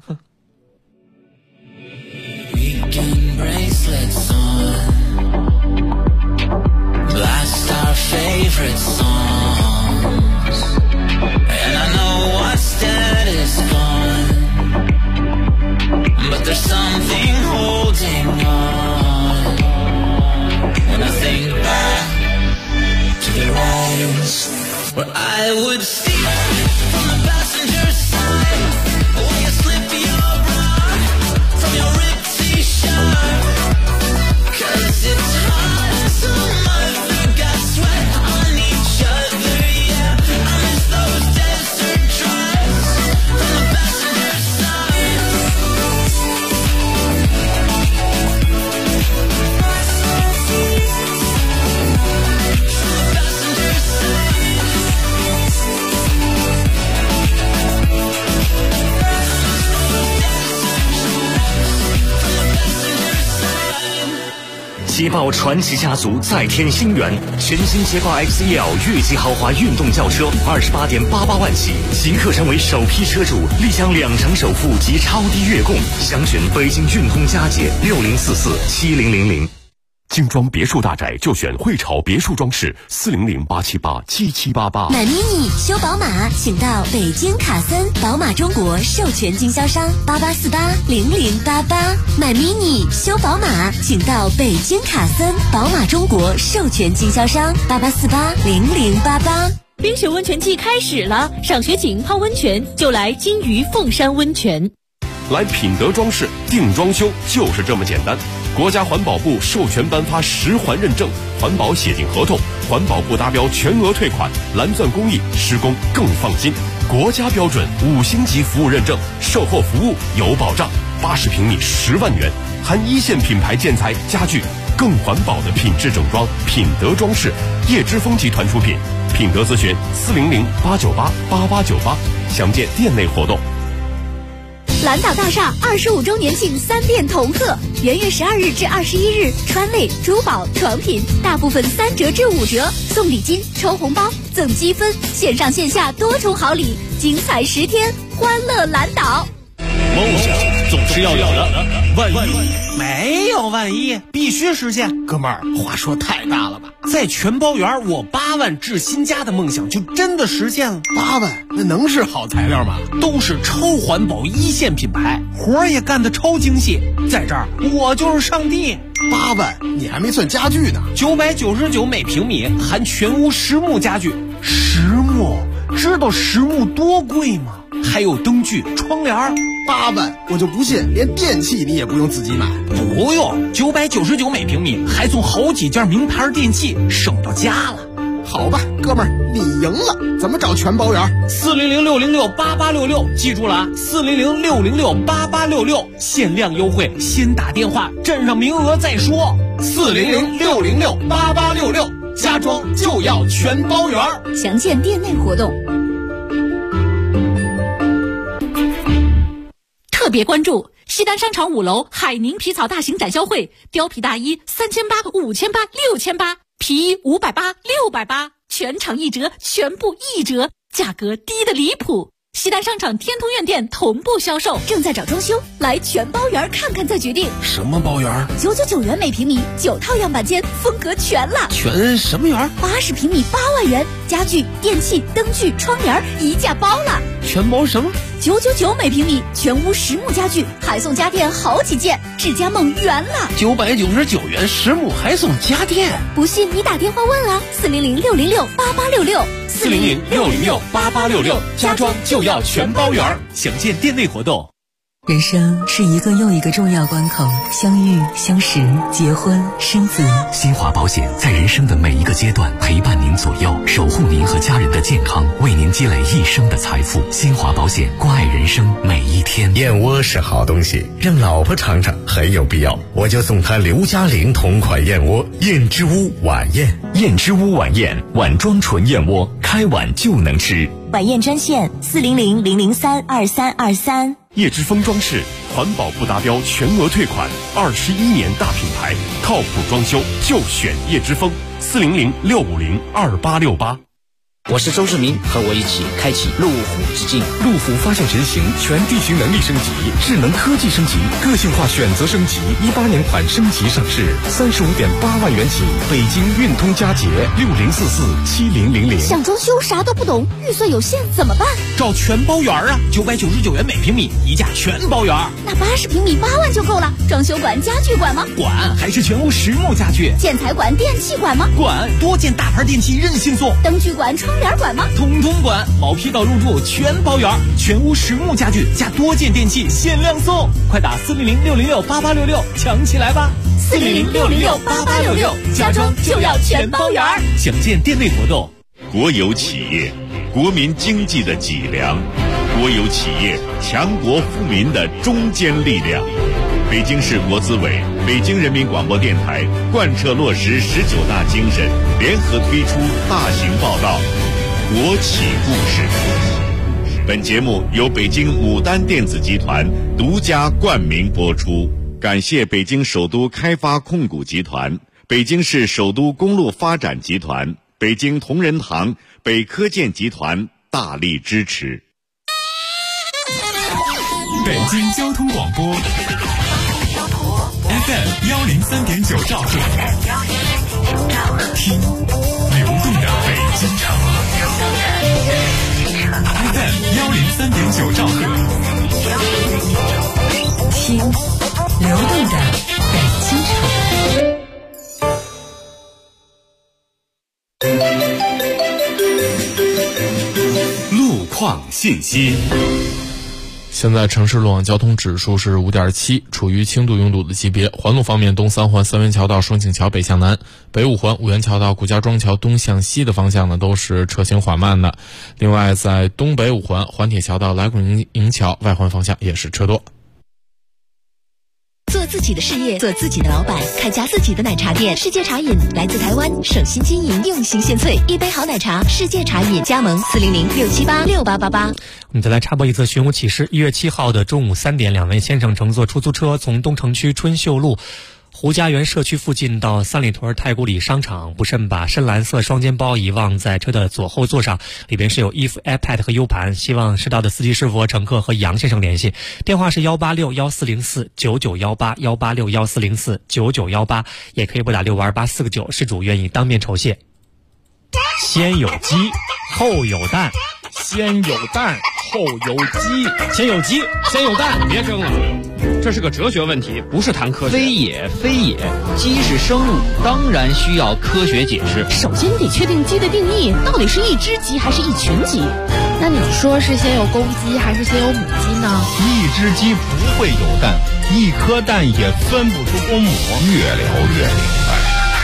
Blast our favorite songs, and I know what's dead is gone, but there's something holding on. When I think back to the days where I would steal from the passenger side, while you slip your bra from your ripped t-shirt, 'cause it's hard so much. Sweat on each other, yeah. I miss those desert drives from the passenger side. From the passenger side. 捷豹传奇家族再添新元，全新捷豹 XEL 越级豪华运动轿车，28.88万起，即刻成为首批车主，立享2成首付及超低月供。详询北京运通佳捷60447000。 精装别墅大宅就选汇潮别墅装饰，400-878-7788。 买 mini 修宝马，请到北京卡森宝马中国授权经销商88480088。买 mini 修宝马，请到北京卡森宝马中国授权经销商88480088。 冰雪温泉季开始了，赏雪景泡温泉就来金鱼凤山温泉。 来品德装饰定装修就是这么简单，国家环保部授权颁发10环认证，环保写进合同，环保部达标全额退款，蓝钻工艺，施工更放心，国家标准5星级服务认证，售后服务有保障，80平米10万元，含1线品牌建材家具，更环保的品质整装，品德装饰，叶之峰集团出品。品德咨询400-898-8898，详见店内活动。 蓝岛大厦25周年庆3店同贺，元月12日至21日，川类、珠宝、床品大部分3折至5折，送礼金、抽红包、赠积分，线上线下多重好礼，精彩10天，欢乐蓝岛。 梦想总是要有的，万一没有万一，必须实现。哥们儿，话说太大了吧？在全包园，我8万置新家的梦想就真的实现了。 8万，那能是好材料吗？ 都是超环保1线品牌，活儿也干得超精细。在这儿，我就是上帝。 8万，你还没算家具呢。 999每平米，含全屋实木家具。实木，知道实木多贵吗？还有灯具、窗帘。 8万，我就不信连电器你也不用自己买。 不用，999每平米，还送好几件名牌电器，省到家了。 好吧，哥们儿，你赢了。怎么找全包园 ？400-606-8866，记住了啊，400-606-8866，限量优惠，先打电话，占上名额再说。400-606-8866，家装就要全包园， 详见店内活动。特别关注西单商场5楼海宁皮草大型展销会，貂皮大衣3800、5800、6800，皮衣580、680，全场1折，全部1折，价格低得离谱。西单商场天通苑店同步销售，正在找装修，来全包园看看再决定。 什么包园 ？999元每平米，9套样板间，风格全了。 全什么园 ？80平米8万元，家具、电器、灯具、窗帘一价包了。 全包什么 ？999每平米，全屋实木家具，还送家电好几件，智家梦圆了。 999元实木还送家电， 不信你打电话问啊，400-606-8866。 400-606-8866，家装就要全包圆，详见店内活动。 人生是一个又一个重要关口，相遇、相识、结婚、生子。 新华保险在人生的每一个阶段陪伴您左右，守护您和家人的健康，为您积累一生的财富。新华保险，关爱人生每一天。 燕窝是好东西，让老婆尝尝很有必要，我就送她刘嘉玲同款燕窝燕之屋晚宴。 燕之屋晚宴，碗装纯燕窝，开碗就能吃。 晚宴专线400-003-2323。 叶之峰装饰，环保不达标全额退款，21年大品牌，靠谱装修就选叶之峰，400-650-2868。 我是周志明，和我一起开启路虎之境。 路虎发现神行，全地形能力升级，智能科技升级，个性化选择升级，18年款升级上市，35.8万元起，北京运通佳捷60447000。 想装修啥都不懂，预算有限怎么办？ 找全包园啊，999元每平米，一价全包园。 那80平米8万就够了。装修管、家具管吗？ 管，还是全屋实木家具。 建材管、电器管吗？ 管，多件大牌电器任性送。 灯具管、窗帘管吗？ 统统管，毛坯到入住全包圆，全屋实木家具加多件电器限量送，快打400-606-8866抢起来吧 ！400-606-8866，家装就要全包圆。 详见店内活动。 国有企业，国民经济的脊梁；国有企业，强国富民的中坚力量。北京市国资委、北京人民广播电台贯彻落实19大精神，联合推出大型报道《国企故事》。本节目由北京牡丹电子集团独家冠名播出，感谢北京首都开发控股集团、北京市首都公路发展集团、北京同仁堂、北科建集团大力支持。 北京交通广播 FM103.9兆赫，听流动的北京城。FM103.9兆赫， 听流动的北京城。 路况信息。 现在城市路网交通指数是 5.7， 处于轻度拥堵的级别。环路方面，东三环三元桥到双井桥北向南，北五环五元桥到顾家庄桥东向西的方向呢，都是车行缓慢的。另外，在东北五环环铁桥到来古营桥外环方向也是车多。 做自己的事业，做自己的老板，开家自己的奶茶店。世界茶饮来自台湾，省心经营，用心献萃，一杯好奶茶。世界茶饮加盟400-678-6888。 我们再来插播一则寻物启事。1月7号的中午3点，两位先生乘坐出租车从东城区春秀路胡家园社区附近到三里屯太古里商场，不慎把深蓝色双肩包遗忘在车的左后座上，里边是有衣服、iPad 和 U 盘。希望知道的司机师傅、乘客和杨先生联系，电话是186-1404-9918，186-1404-9918，也可以拨打652849，事主愿意当面酬谢。先有鸡，后有蛋。 先有蛋，后有鸡。 先有鸡，先有蛋。 别争了，这是个哲学问题，不是谈科学。 非也，鸡是生物，当然需要科学解释。 首先得确定鸡的定义，到底是一只鸡还是一群鸡？ 那你说是先有公鸡还是先有母鸡呢？ 一只鸡不会有蛋，一颗蛋也分不出公母。 越聊越明白。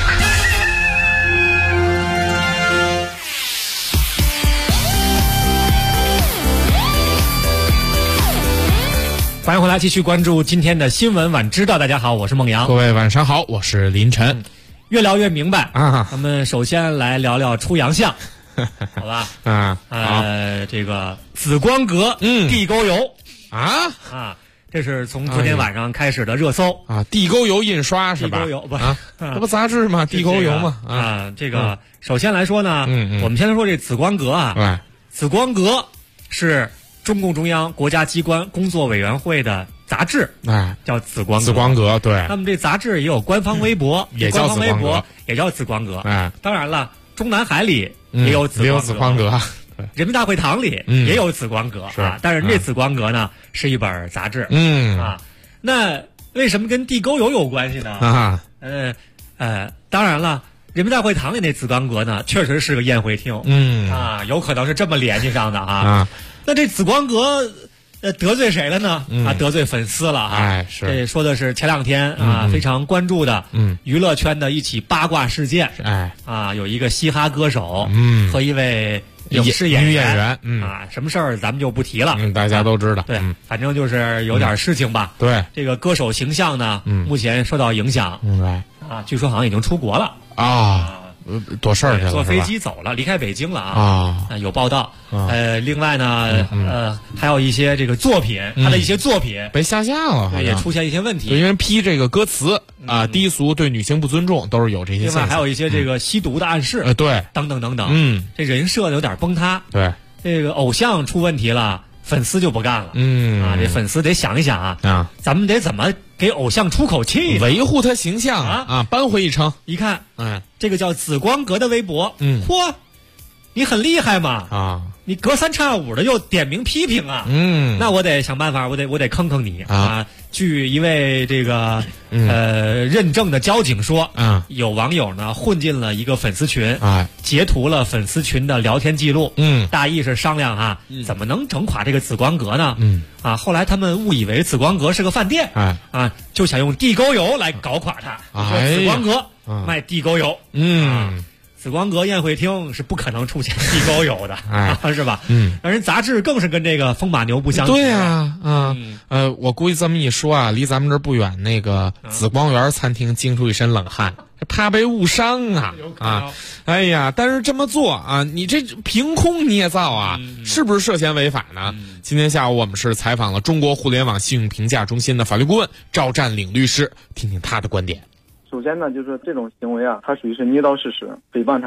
欢迎回来，继续关注今天的新闻晚知道。大家好，我是孟阳。 各位晚上好，我是林晨。 越聊越明白啊！咱们首先来聊聊出洋相，好吧？这个紫光阁地沟油这是从昨天晚上开始的热搜啊！地沟油印刷是吧？ 地沟油不这不杂志吗？地沟油嘛这个首先来说呢，我们先说这紫光阁啊，紫光阁是中共中央国家机关工作委员会的杂志，叫紫光阁。 紫光阁对。 那么这杂志也有官方微博， 也叫紫光阁， 也叫紫光阁。当然了，中南海里也有紫光阁， 人民大会堂里也有紫光阁但是这紫光阁呢是一本杂志。那为什么跟地沟油有关系呢？当然了，人民大会堂里那紫光阁呢，确实是个宴会厅。有可能是这么联系上的啊。那这紫光阁得罪谁了呢？得罪粉丝了是。 这说的是前两天非常关注的娱乐圈的一起八卦事件。有一个嘻哈歌手和一位影视演员什么事儿咱们就不提了， 大家都知道。 对，反正就是有点事情吧。 对， 这个歌手形象呢，目前受到影响。据说好像已经出国了躲事儿去了， 坐飞机走了，离开北京了有报道。另外呢，还有一些这个作品，他的一些作品被下架了， 也出现一些问题。 因为批这个歌词低俗，对女性不尊重，都是有这些现象。 另外还有一些这个吸毒的暗示， 对， 等等等等。这人设有点崩塌。 对， 这个偶像出问题了，粉丝就不干了。这粉丝得想一想咱们得怎么给偶像出口气， 维护他形象扳回一城。 一看，这个叫紫光阁的微博，嚯，你很厉害嘛你隔三差五的又点名批评那我得想办法，我得坑坑你据一位这个认证的交警说，有网友呢混进了一个粉丝群截图了粉丝群的聊天记录，大意是商量怎么能整垮这个紫光阁呢？后来他们误以为紫光阁是个饭店，就想用地沟油来搞垮它。紫光阁卖地沟油，紫光阁宴会厅是不可能出现地沟油的，是吧？让人杂志更是跟这个风马牛不相及。 对我估计这么一说离咱们这儿不远那个紫光园餐厅惊出一身冷汗，怕被误伤哎呀，但是这么做你这凭空捏造是不是涉嫌违法呢？今天下午我们是采访了中国互联网信用评价中心的法律顾问赵占领律师，听听他的观点。 首先呢，就是说这种行为它属于是捏造事实，诽谤他人。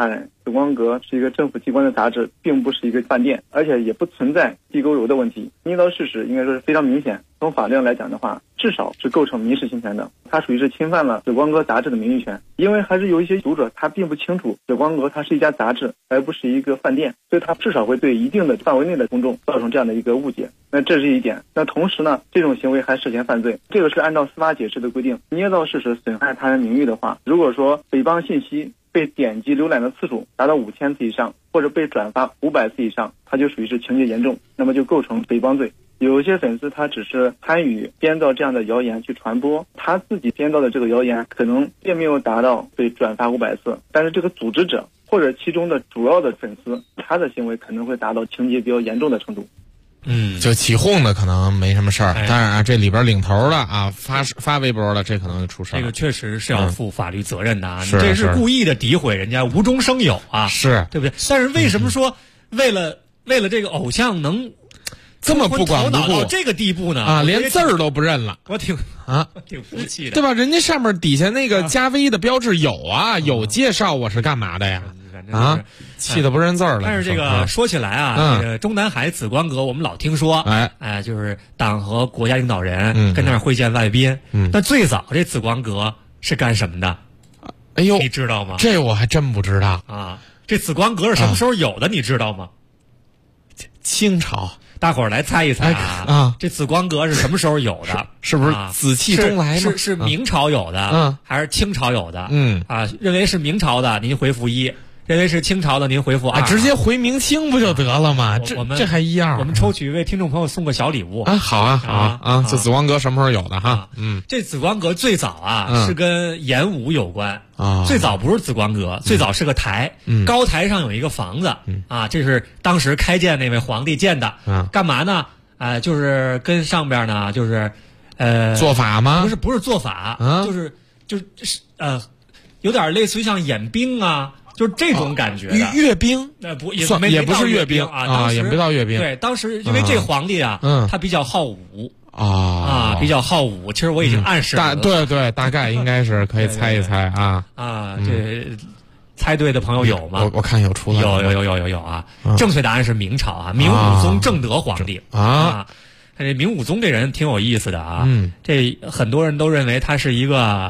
紫光阁是一个政府机关的杂志，并不是一个饭店，而且也不存在地沟油的问题。捏造事实应该说是非常明显。从法律上来讲的话，至少是构成民事侵权的，它属于是侵犯了紫光阁杂志的名誉权。因为还是有一些读者他并不清楚紫光阁它是一家杂志，而不是一个饭店，所以它至少会对一定的范围内的公众造成这样的一个误解。那这是一点。那同时呢，这种行为还涉嫌犯罪，这个是按照司法解释的规定，捏造事实损害他人名誉的话，如果说诽谤信息被点击浏览的次数达到5000次以上，或者被转发500次以上，它就属于是情节严重，那么就构成诽谤罪。有些粉丝他只是参与编造这样的谣言去传播，他自己编造的这个谣言可能并没有达到被转发500次，但是这个组织者或者其中的主要的粉丝，他的行为可能会达到情节比较严重的程度。 就起哄的可能没什么事儿，当然啊，这里边领头的啊，发微博的，这可能就出事儿。 这个确实是要负法律责任的啊！ 是这是故意的诋毁人家，无中生有啊， 是对不对？但是为什么说为了这个偶像能这么不管不顾到这个地步呢？ 啊，连字儿都不认了， 我挺服气的， 对吧？人家上面底下那个加微的标志有啊，有介绍我是干嘛的呀？啊，气得不认字儿了。 但是这个说起来啊，这个中南海紫光阁，我们老听说，就是党和国家领导人跟那儿会见外宾。但最早这紫光阁是干什么的？ 哎呦， 你知道吗？ 这我还真不知道啊。这紫光阁是什么时候有的？你知道吗？ 清朝。 大伙儿来猜一猜啊！这紫光阁是什么时候有的？ 是不是紫气东来吗？ 是明朝有的，还是清朝有的？认为是明朝的，您回复1；认为是清朝的，您回复2。 直接回明清不就得了吗？这还一样。 我们抽取为听众朋友送个小礼物啊！好啊！这紫光阁什么时候有的哈？ 这紫光阁最早是跟演武有关啊。最早不是紫光阁，最早是个台，高台上有一个房子啊，这是当时开建那位皇帝建的。干嘛呢？就是跟上边呢，就是做法吗？ 不是做法，就是有点类似于像演兵啊。就是这种感觉的阅兵，也不是阅兵啊， 也没到阅兵。 对，当时因为这皇帝啊，他比较好武比较好武。其实我已经暗示了， 对，大概应该是可以猜一猜啊。 这猜对的朋友有吗？ 我看有出来， 有啊。正确答案是明朝啊，明武宗正德皇帝啊。这明武宗这人挺有意思的啊，这很多人都认为他是一个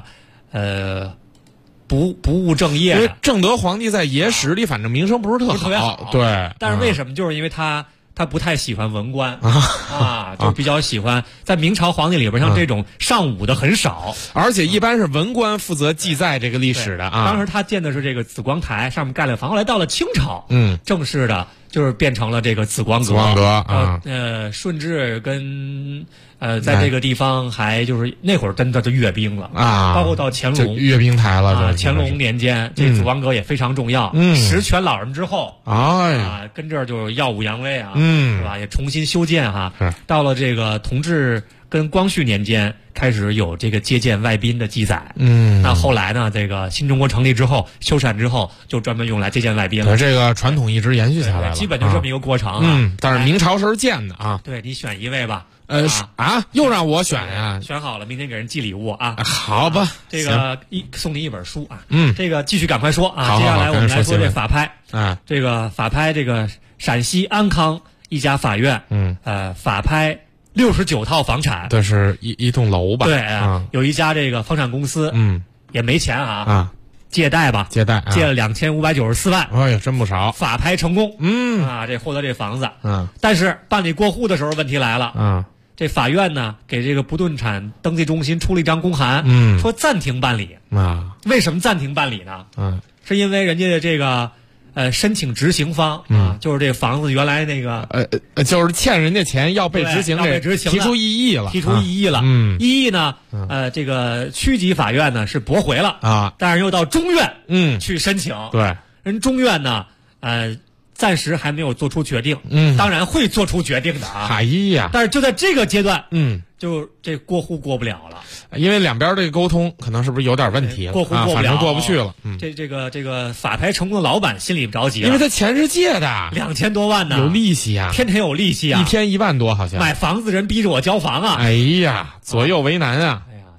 不务正业的。 因为正德皇帝在野史里反正名声不是特好，对。 但是为什么？就是因为他不太喜欢文官就比较喜欢在明朝皇帝里边，像这种尚武的很少， 而且一般是文官负责记载这个历史的啊。 当时他建的是这个紫光台，上面盖了房。后来到了清朝，正式的就是变成了这个紫光阁。顺治跟在这个地方还就是那会儿真的就阅兵了啊，包括到乾隆阅兵台了。 乾隆年间，这紫光阁也非常重要。实权老人之后，跟这儿就耀武扬威啊，是吧？也重新修建哈。到了这个同治跟光绪年间，开始有这个接见外宾的记载。那后来呢，这个新中国成立之后，修缮之后，就专门用来接见外宾了。 这个传统一直延续下来了， 基本就这么一个过程啊。 但是明朝时候建的啊。 对，你选一位吧。 又让我选呀？ 选好了，明天给人寄礼物啊。 好吧， 这个送你一本书啊。这个继续赶快说啊。接下来我们来说这法拍这个法拍这个陕西安康一家法院，法拍69套房产。 这是一栋楼吧？ 对，有一家这个房产公司，也没钱借贷吧，借了2594万。 哎呀，真不少。 法拍成功，这获得这房子，但是办理过户的时候问题来了，这法院呢给这个不动产登记中心出了一张公函，说暂停办理。为什么暂停办理呢？是因为人家的这个申请执行方就是这房子原来那个就是欠人家钱要被执行，提出异议了。 异议呢，这个区级法院呢是驳回了但是又到中院去申请。 对， 人中院呢暂时还没有做出决定，当然会做出决定的啊。 哎呀， 但是就在这个阶段，就这过户过不了了， 因为两边这个沟通可能是不是有点问题了？ 过户过不了， 反正过不去了。 这个法拍成功的老板心里不着急了， 因为他钱是借的 ，2000多万呢， 有利息啊， 天天有利息啊， 一天1万多好像。 买房子人逼着我交房啊， 哎呀，左右为难啊。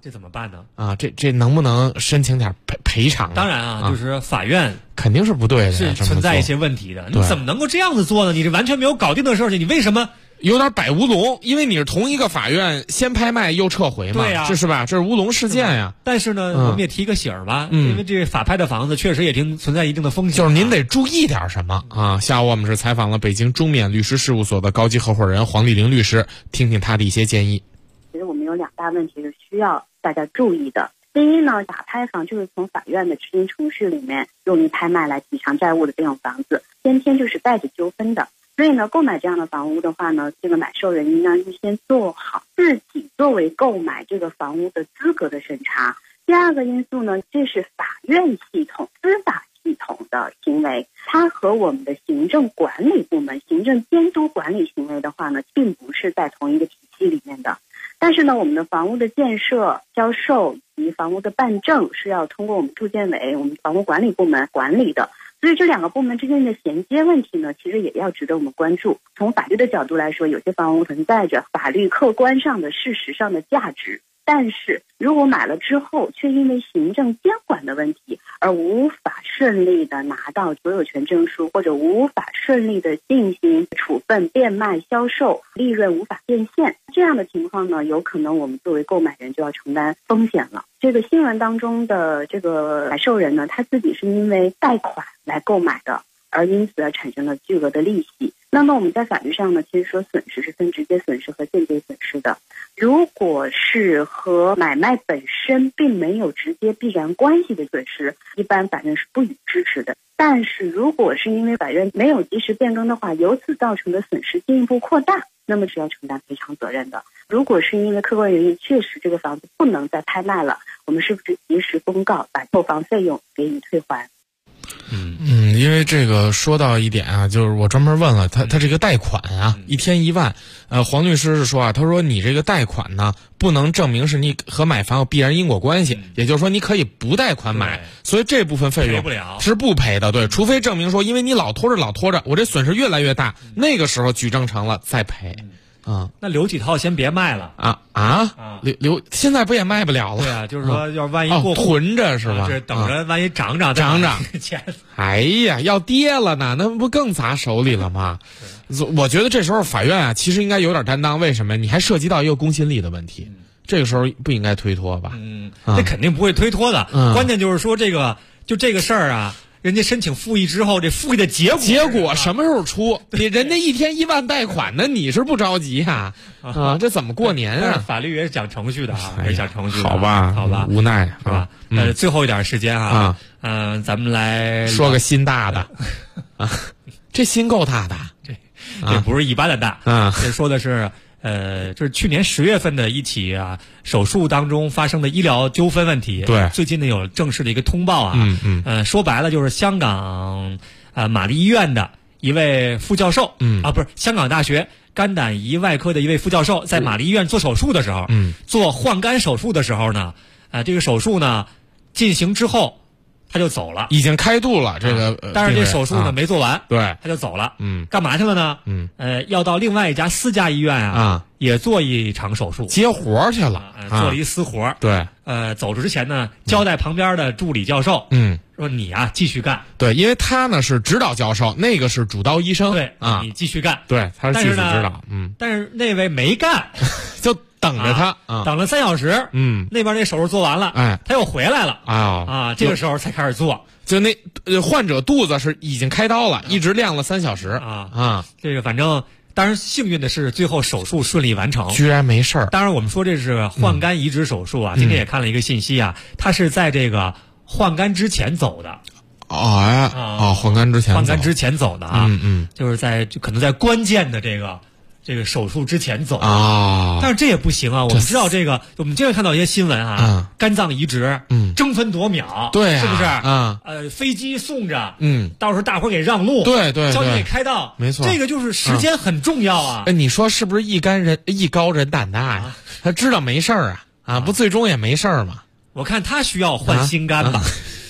这怎么办呢？ 啊，这能不能申请点赔偿？ 当然啊，就是法院肯定是不对的， 是存在一些问题的。你怎么能够这样子做呢？你这完全没有搞定的事情，你为什么？ 有点摆乌龙，因为你是同一个法院先拍卖又撤回嘛， 对呀， 这是吧？这是乌龙事件呀。 但是呢，我们也提个醒儿吧，因为这法拍的房子确实也挺存在一定的风险， 就是您得注意点什么啊。下午我们是采访了北京中免律师事务所的高级合伙人黄丽玲律师，听听他的一些建议。 其实我们有2大问题是需要大家注意的。第一呢，法拍房就是从法院的执行程序里面用于拍卖来抵偿债务的这种房子，先天就是带着纠纷的。所以呢，购买这样的房屋的话呢，这个买受人应当预先做好自己作为购买这个房屋的资格的审查。第二个因素呢，这是法院系统、司法系统的行为，它和我们的行政管理部门、行政监督管理行为的话呢，并不是在同一个体系里面的。但是呢，我们的房屋的建设、销售以及房屋的办证是要通过我们住建委、我们房屋管理部门管理的。所以这2个部门之间的衔接问题呢，其实也要值得我们关注。从法律的角度来说，有些房屋存在着法律客观上的事实上的价值，但是如果买了之后却因为行政监管的问题而无法顺利的拿到所有权证书，或者无法顺利的进行处分、变卖、销售，利润无法变现，这样的情况呢，有可能我们作为购买人就要承担风险了。这个新闻当中的这个买受人呢，他自己是因为贷款来购买的，而因此而产生了巨额的利息。那么我们在法律上呢，其实说损失是分直接损失和间接损失的。如果是和买卖本身并没有直接必然关系的损失，一般法院是不予支持的。但是如果是因为法院没有及时变更的话，由此造成的损失进一步扩大，那么是要承担赔偿责任的。如果是因为客观原因确实这个房子不能再拍卖了，我们是不是及时公告，把购房费用给予退还？ 因为这个说到一点啊，就是我专门问了他这个贷款啊，1天1万，黄律师是说啊，他说你这个贷款呢，不能证明是你和买房有必然因果关系，也就是说你可以不贷款买，所以这部分费用是不赔的，对，除非证明说因为你老拖着，我这损失越来越大，那个时候举证成了再赔。 那留几套先别卖了留现在不也卖不了了？ 对啊，就是说要万一过囤着是吧？ 这等着万一涨钱。 哎呀，要跌了呢，那不更砸手里了吗？我觉得这时候法院啊，其实应该有点担当。为什么？你还涉及到一个公信力的问题，这个时候不应该推脱吧？ 这肯定不会推脱的。关键就是说这个事儿啊。人家申请复议之后，这复议的结果什么时候出？人家1天1万贷款呢，你是不着急呀？这怎么过年啊？ 法律也是讲程序的啊，也讲程序的。 好吧， 无奈是吧？最后一点时间啊，咱们来说个心大的啊，这心够大的， 这不是一般的大啊。这说的是。就是去年10月份的一起手术当中发生的医疗纠纷问题。 对， 最近呢有正式的一个通报啊。说白了就是香港玛丽医院的一位副教授，不是香港大学肝胆胰外科的一位副教授，在玛丽医院做手术的时候，做换肝手术的时候呢，这个手术呢进行之后。他就走了， 已经开肚了。这个， 但是这手术呢没做完， 对， 他就走了。干嘛去了呢？要到另外一家私家医院也做一场手术， 接活去了， 做了一私活。 对， 走之前呢，交代旁边的助理教授，说你啊继续干。 对，因为他呢是指导教授，那个是主刀医生。 对你继续干。 对，他是技术指导。 但是那位没干， 就。等着他等了3小时，那边那手术做完了，他又回来了，这个时候才开始做。 就那患者肚子是已经开刀了，一直晾了3小时这个反正当然幸运的是最后手术顺利完成， 居然没事儿。 当然我们说这是换肝移植手术啊，今天也看了一个信息啊，他是在这个换肝之前走的。 换肝之前走的就是可能在关键的这个手术之前走但是这也不行啊！我们知道我们经常看到一些新闻肝脏移植，争分夺秒， 对， 是不是？飞机送着，到时候大伙儿给让路， 对， 交警给开道， 没错， 这个就是时间很重要啊！ 你说是不是艺高人胆大呀？他知道没事儿不最终也没事儿吗？ 我看他需要换心肝吧。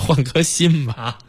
换颗心吧。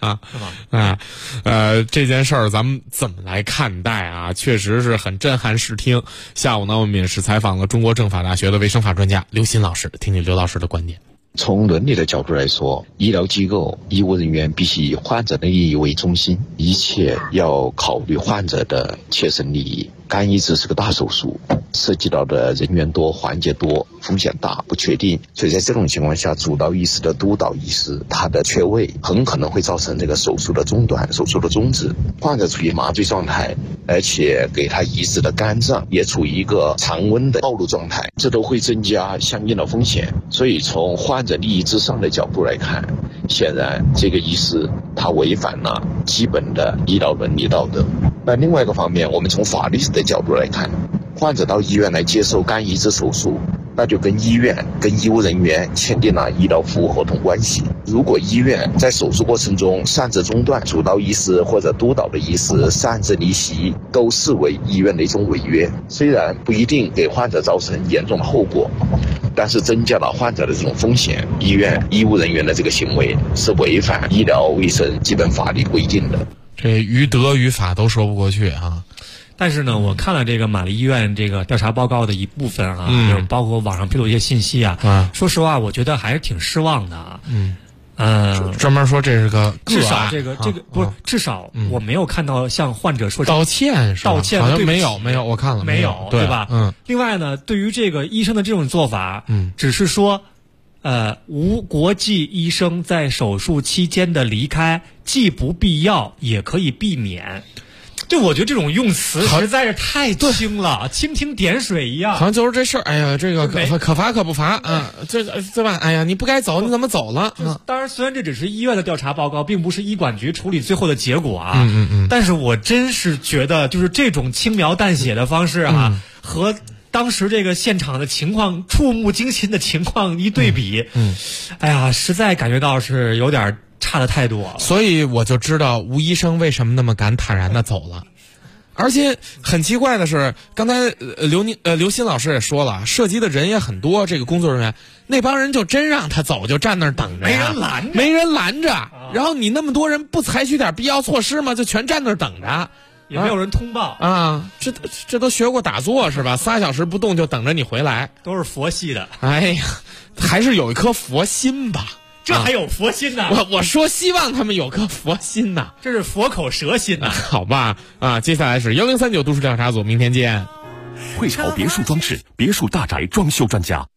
这件事儿咱们怎么来看待啊？确实是很震撼视听。下午呢，我们也是采访了中国政法大学的卫生法专家刘鑫老师，听听刘老师的观点。 从伦理的角度来说，医疗机构医务人员必须以患者的利益为中心，一切要考虑患者的切身利益。肝移植是个大手术，涉及到的人员多、环节多，风险大、不确定，所以在这种情况下，主刀医师的督导医师他的缺位，很可能会造成这个手术的中断、手术的终止。患者处于麻醉状态，而且给他移植的肝脏也处于一个常温的暴露状态，这都会增加相应的风险。所以从患者利益至上的角度来看，显然这个医师他违反了基本的医疗伦理道德。那另外一个方面，我们从法律的角度来看，患者到医院来接受肝移植手术，那就跟医院跟医务人员签订了医疗服务合同关系。如果医院在手术过程中擅自中断，主刀医师或者督导的医师擅自离席，都视为医院的一种违约。虽然不一定给患者造成严重的后果，但是增加了患者的这种风险。医院医务人员的这个行为是违反医疗卫生基本法律规定的。 这于德于法都说不过去啊。 但是呢，我看了这个玛丽医院这个调查报告的一部分啊，就是包括网上披露一些信息啊，说实话，我觉得还是挺失望的啊。 专门说这是个至少这个不是，至少我没有看到像患者说道歉是吧？ 道歉好像没有，我看了没有，对吧？另外呢，对于这个医生的这种做法，只是说，无国际医生在手术期间的离开，既不必要，也可以避免。就我觉得这种用词实在是太轻了，蜻蜓点水一样。 好像就是这事儿，哎呀，这个可罚可不罚啊，这对吧？哎呀，你不该走，你怎么走了？ 当然，虽然这只是医院的调查报告，并不是医管局处理最后的结果啊。但是我真是觉得，就是这种轻描淡写的方式啊，和当时这个现场的情况、触目惊心的情况一对比，哎呀，实在感觉到是有点差的太多。 所以我就知道吴医生为什么那么敢坦然的走了。而且很奇怪的是，刚才刘鑫老师也说了，涉及的人也很多，这个工作人员那帮人就真让他走，就站那儿等着呀，没人拦着。然后你那么多人不采取点必要措施吗？就全站那儿等着， 也没有人通报啊。这都学过打坐是吧？3小时不动就等着你回来， 都是佛系的。 哎呀，还是有一颗佛心吧。 这还有佛心呢？ 我说希望他们有颗佛心呢。 这是佛口蛇心呢。 好吧，接下来是1039都市调查组，明天见。 汇潮别墅装饰别墅大宅装修专家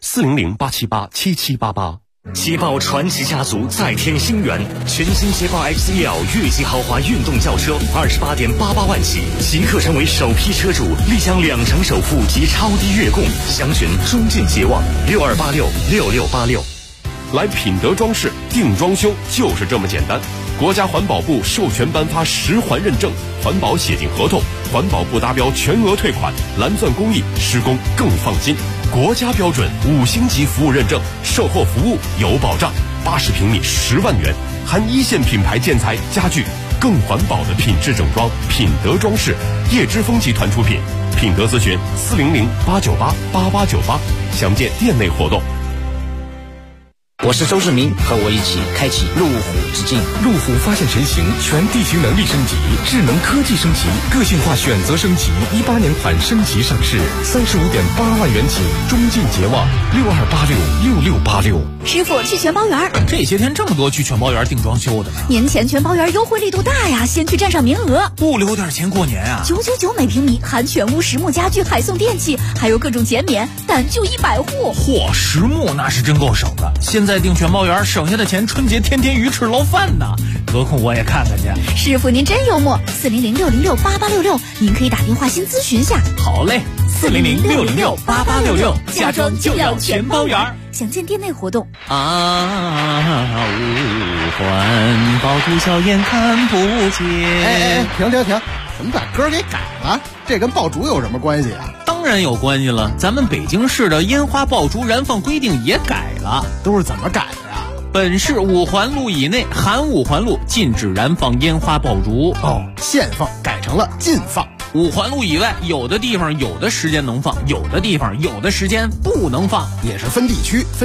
400-878-7788。 捷豹传奇家族再添新元，全新捷豹 XL 越级豪华运动轿车28.88万起，即刻成为首批车主，立享2成首付及超低月供。详询中晋捷望62866686。 来品德装饰定装修就是这么简单。国家环保部授权颁发10环认证，环保写进合同，环保部达标全额退款，蓝钻工艺，施工更放心。国家标准5星级服务认证，售后服务有保障。80平米10万元，含1线品牌建材家具，更环保的品质整装。品德装饰，叶之峰集团出品。品德咨询400-898-8898，详见店内活动。 我是周志明，和我一起开启路虎之境。 路虎发现神行，全地形能力升级，智能科技升级，个性化选择升级。18年款升级上市，35.8万元起，中晋捷望62866686。 师傅，去全包园。 这些天这么多去全包园定装修的呢。 年前全包园优惠力度大呀，先去占上名额。 不留点钱过年啊 ？999每平米，含全屋实木家具，还送电器，还有各种减免，但就100户。 嚯，实木那是真够省的。现在订全包园，省下的钱春节天天鱼翅捞饭呢。得空我也看看去。 师傅您真幽默，400-606-8866，您可以打电话先咨询下。 好嘞，400-606-8866，家装就要全包园。 详见店内活动。 五环爆竹硝烟看不见。 哎，停！怎么把歌给改了？这跟爆竹有什么关系啊？ 当然有关系了，咱们北京市的烟花爆竹燃放规定也改了。 都是怎么改的呀？ 本市5环路以内含5环路禁止燃放烟花爆竹。 限放改成了禁放。 5环路以外，有的地方有的时间能放，有的地方有的时间不能放， 也是分地区。